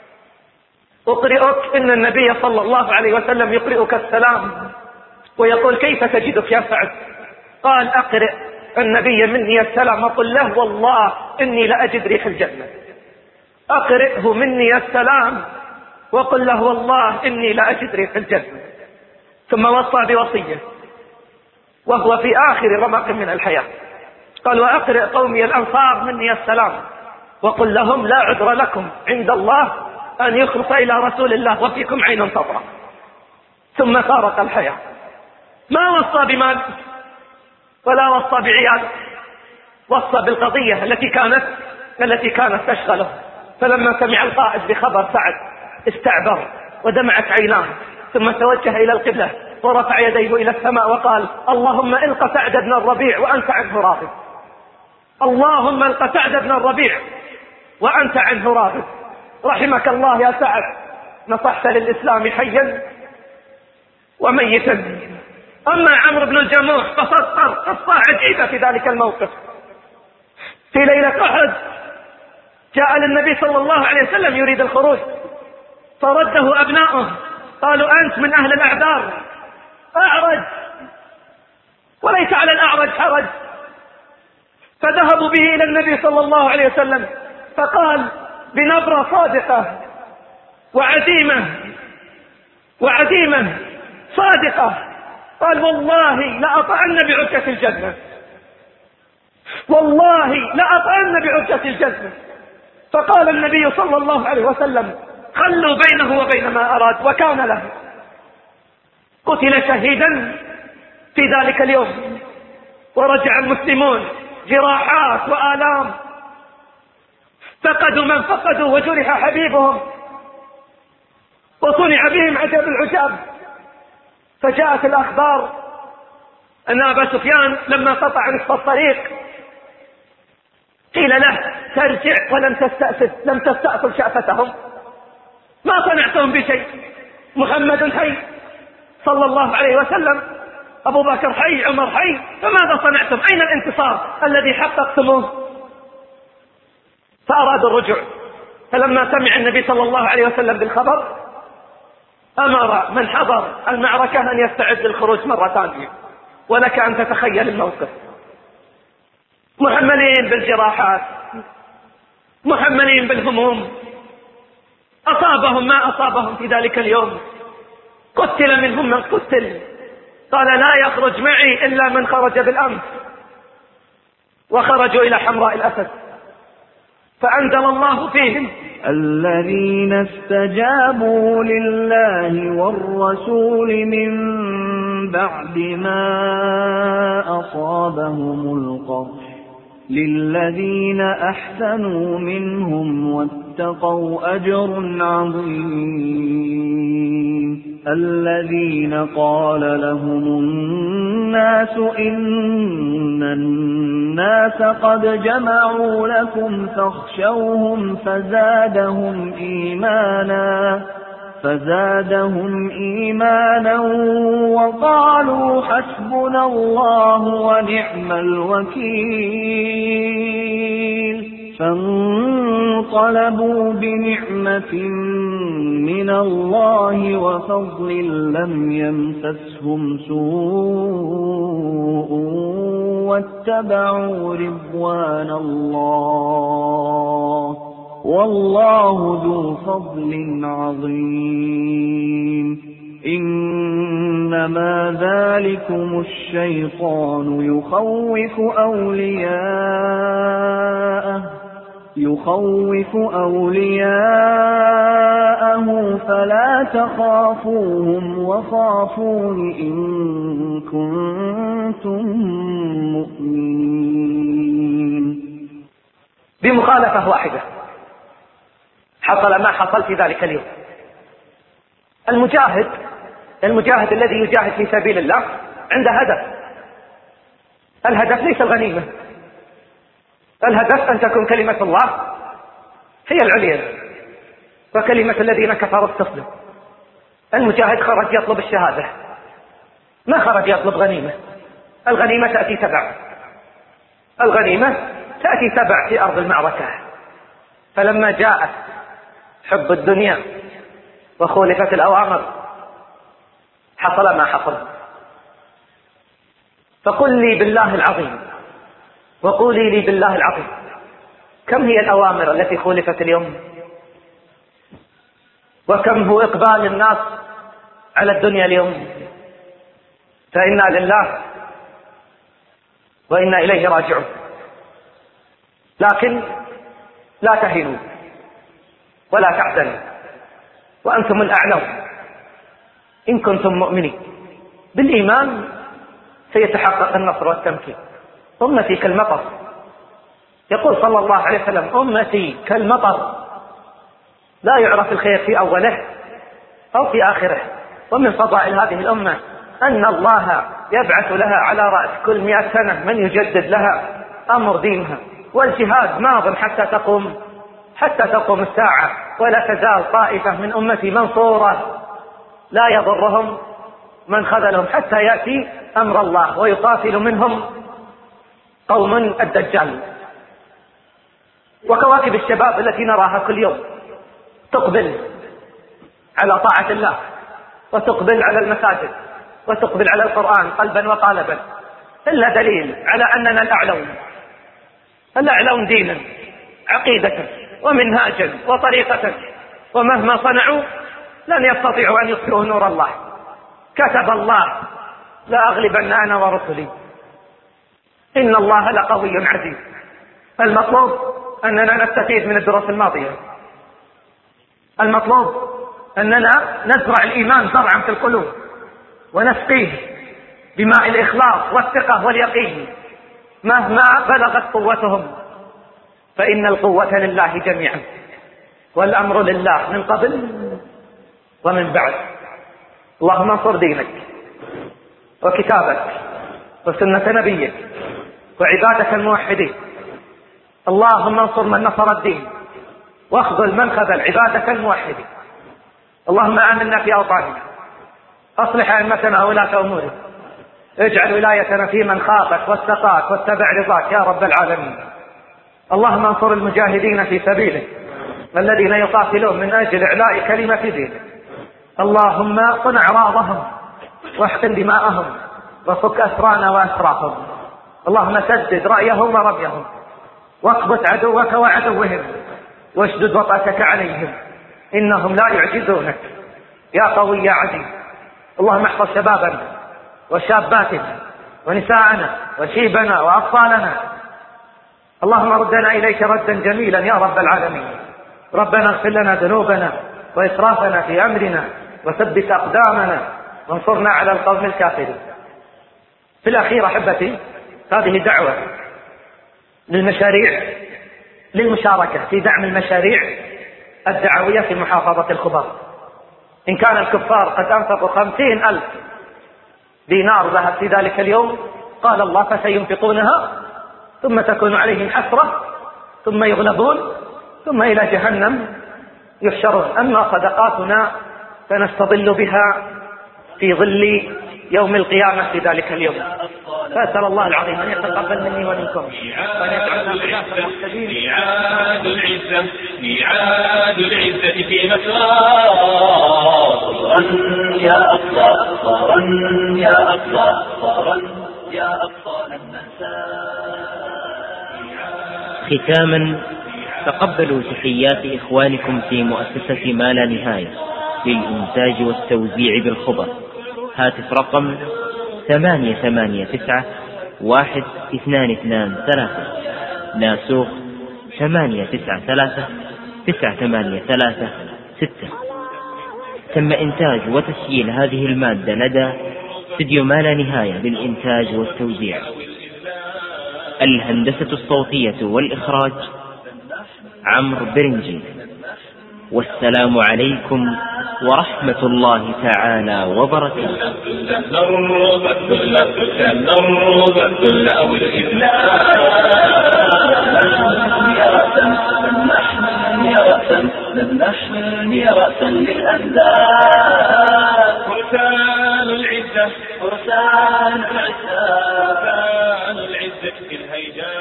أقرئك إن النبي صلى الله عليه وسلم يقرئك السلام ويقول كيف تجدك يا سعد؟ قال أقرئ النبي مني السلام وقل له والله إني لأجد ريح الجنة. أقرئه مني السلام وقل له والله إني لأجد ريح الجنة. ثم وصى بوصية وهو في آخر رمق من الحياة، قال وأقرئ قومي الأنصار مني السلام وقل لهم لا عذر لكم عند الله أن يخلص إلى رسول الله وفيكم عين صفراء. ثم فارق الحياة. ما وصى بمال ولا وصى بعيال، وصى بالقضية التي كانت التي كانت تشغله. فلما سمع القائد بخبر سعد استعبر ودمعت عيناه، ثم توجه إلى القبلة ورفع يديه إلى السماء وقال اللهم الق سعد بن الربيع وأنت عنه راغب، اللهم الق سعد بن الربيع وأنت عنه راغب. رحمك الله يا سعد، نصحت للإسلام حيا وميتا. أما عمرو بن الجموح فصدر قصة عجيبة في ذلك الموقف. في ليلة أحد جاء للنبي صلى الله عليه وسلم يريد الخروج، فرده أبناؤه قالوا أنت من أهل الأعذار، أعرج وليس على الأعرج حرج. فذهبوا به إلى النبي صلى الله عليه وسلم فقال بنبرة صادقة وعزيمة وعزيمة صادقة، قال والله لأطعن بعركة الجنة، والله لأطعن بعركة الجنة. فقال النبي صلى الله عليه وسلم خلوا بينه وبين ما أراد، وكان له. قتل شهيدا في ذلك اليوم، ورجع المسلمون جراحات وآلام، فقدوا من فقدوا وجرح حبيبهم وصنع بهم عجب العجاب. فجاءت الأخبار أن أبا سفيان لما قطع نصف الطريق قيل له ترجع ولم تستأصل، لم تستأصل شأفتهم، ما صنعتهم بشيء، محمد حي صلى الله عليه وسلم، أبو بكر حي، عمر حي، فماذا صنعتم؟ أين الانتصار الذي حققتموه؟ فأرادوا الرجوع. فلما سمع النبي صلى الله عليه وسلم بالخبر أمر من حضر المعركة أن يستعد للخروج مرة ثانية. ولك أن تتخيل الموقف، محملين بالجراحات، محملين بالهموم، أصابهم ما أصابهم في ذلك اليوم، قتل منهم من قتل. قال لا يخرج معي إلا من خرج بالأمس، وخرجوا إلى حمراء الأسد. فأنزل الله فيهم الذين استجابوا لله والرسول من بعد ما أصابهم القرح للذين أحسنوا منهم واتقوا أجر عظيم. الذين قال لهم الناس إن الناس قد جمعوا لكم فاخشوهم فزادهم إيمانا فزادهم إيمانا وقالوا حسبنا الله ونعم الوكيل. فانقلبوا بنعمة من الله وفضل لم يمسسهم سوء واتبعوا رضوان الله والله ذو فضل عظيم. إن إنما ذلكم الشيطان يخوف أولياءه يخوف أولياءه فلا تخافوهم وخافون إن كنتم مؤمنين. بمخالفة واحدة حصل ما حصل في ذلك اليوم. المجاهد المجاهد الذي يجاهد في سبيل الله عنده هدف. الهدف ليس الغنيمة، الهدف أن تكون كلمة الله هي العليا وكلمة الذين كفروا السفلى. المجاهد خرج يطلب الشهادة، ما خرج يطلب غنيمة. الغنيمة تأتي تبع الغنيمة تأتي تبع في أرض المعركة. فلما جاء حب الدنيا وخولفت الأوامر حصل ما حصل. فقل لي بالله العظيم وقولي لي بالله العظيم، كم هي الأوامر التي خولفت اليوم؟ وكم هو إقبال الناس على الدنيا اليوم؟ فإنا لله وإنا إليه راجعون. لكن لا تهنوا ولا تحزنوا وأنتم الأعلون إن كنتم مؤمنين. بالإيمان سيتحقق النصر والتمكين. أمتي كالمطر، يقول صلى الله عليه وسلم أمتي كالمطر لا يعرف الخير في أوله أو في آخره. ومن فضائل هذه الأمة أن الله يبعث لها على رأس كل مئة سنة من يجدد لها أمر دينها، والجهاد ماض حتى تقوم حتى تقوم الساعة، ولا تزال طائفة من أمتي منصورة لا يضرهم من خذلهم حتى يأتي أمر الله، ويقاتل منهم قوم الدجال. وكواكب الشباب التي نراها كل يوم تقبل على طاعة الله وتقبل على المساجد وتقبل على القرآن قلبا وقالبا، إلا دليل على أننا الأعلون الأعلون دينا عقيدة ومنهاجا وطريقة، ومهما صنعوا لن يستطيعوا أن يطفئوا نور الله. كتب الله لا أغلبن أنا ورسلي إن الله لقوي عزيز. المطلوب أننا نستفيد من الدروس الماضية، المطلوب أننا نزرع الإيمان زرعا في القلوب ونسقيه بماء الإخلاص والثقة واليقين مهما بلغت قوتهم، فإن القوة لله جميعا والأمر لله من قبل ومن بعد. اللهم انصر دينك وكتابك وسنة نبيك وعبادك الموحدين. اللهم انصر من نصر الدين واخذل من خذل عبادك الموحدين. اللهم آمنا في أوطاننا، أصلح أئمتنا وولاة أمورنا، اجعل ولايتنا في من خافك واتقاك واتبع رضاك يا رب العالمين. اللهم انصر المجاهدين في سبيلك الذين يقاتلون من أجل إعلاء كلمة دينك. اللهم صن أعراضهم واحقن دماءهم وفك أسرانا وأسراهم. اللهم سدد رأيهم ورميهم واقبض عدوك وعدوهم واشدد وطأتك عليهم إنهم لا يعجزونك يا قوي يا عزيز. اللهم احفظ شبابنا وشاباتنا ونساءنا وشيبنا وأطفالنا. اللهم ردنا إليك ردا جميلا يا رب العالمين. ربنا اغفر لنا ذنوبنا وإسرافنا في أمرنا وثبت أقدامنا وانصرنا على القوم الكافرين. في الأخير أحبتي، هذه دعوة للمشاريع للمشاركة في دعم المشاريع الدعوية في محافظة الخبر. إن كان الكفار قد أنفقوا خمسين ألف دينار ذهب في ذلك اليوم، قال الله فسينفقونها ثم تكون عليهم حسرة ثم يغلبون ثم إلى جهنم يحشرون. أما صدقاتنا فنستظل بها في ظل يوم القيامة في ذلك اليوم. فأسأل الله العظيم أن يتقبل مني ومنكم وأن يجعلنا خلاف المهتدين. ميعاد العزة ميعاد العزة في مسرى صبرا يا أبطال صبرا يا أبطال صبرا يا أبطال النساء. ختاما، تقبلوا تحيات إخوانكم في مؤسسة ما لا نهاية للإنتاج والتوزيع بالخبر هاتف رقم ثمانية ثمانية تسعة واحد اثنان اثنان ثلاثة، ناسوخ ثمانية تسعة ثلاثة تسعة ثمانية ثلاثة ستة. تم إنتاج وتسجيل هذه المادة لدى استديو ما لا نهاية للإنتاج والتوزيع. الهندسة الصوتية والإخراج عمرو برنجي. والسلام عليكم ورحمة الله تعالى وبركاته. لن نحمي رأسا للأنداد، فرسان العزة فرسان العزة فرسان العزة في الهيجاء.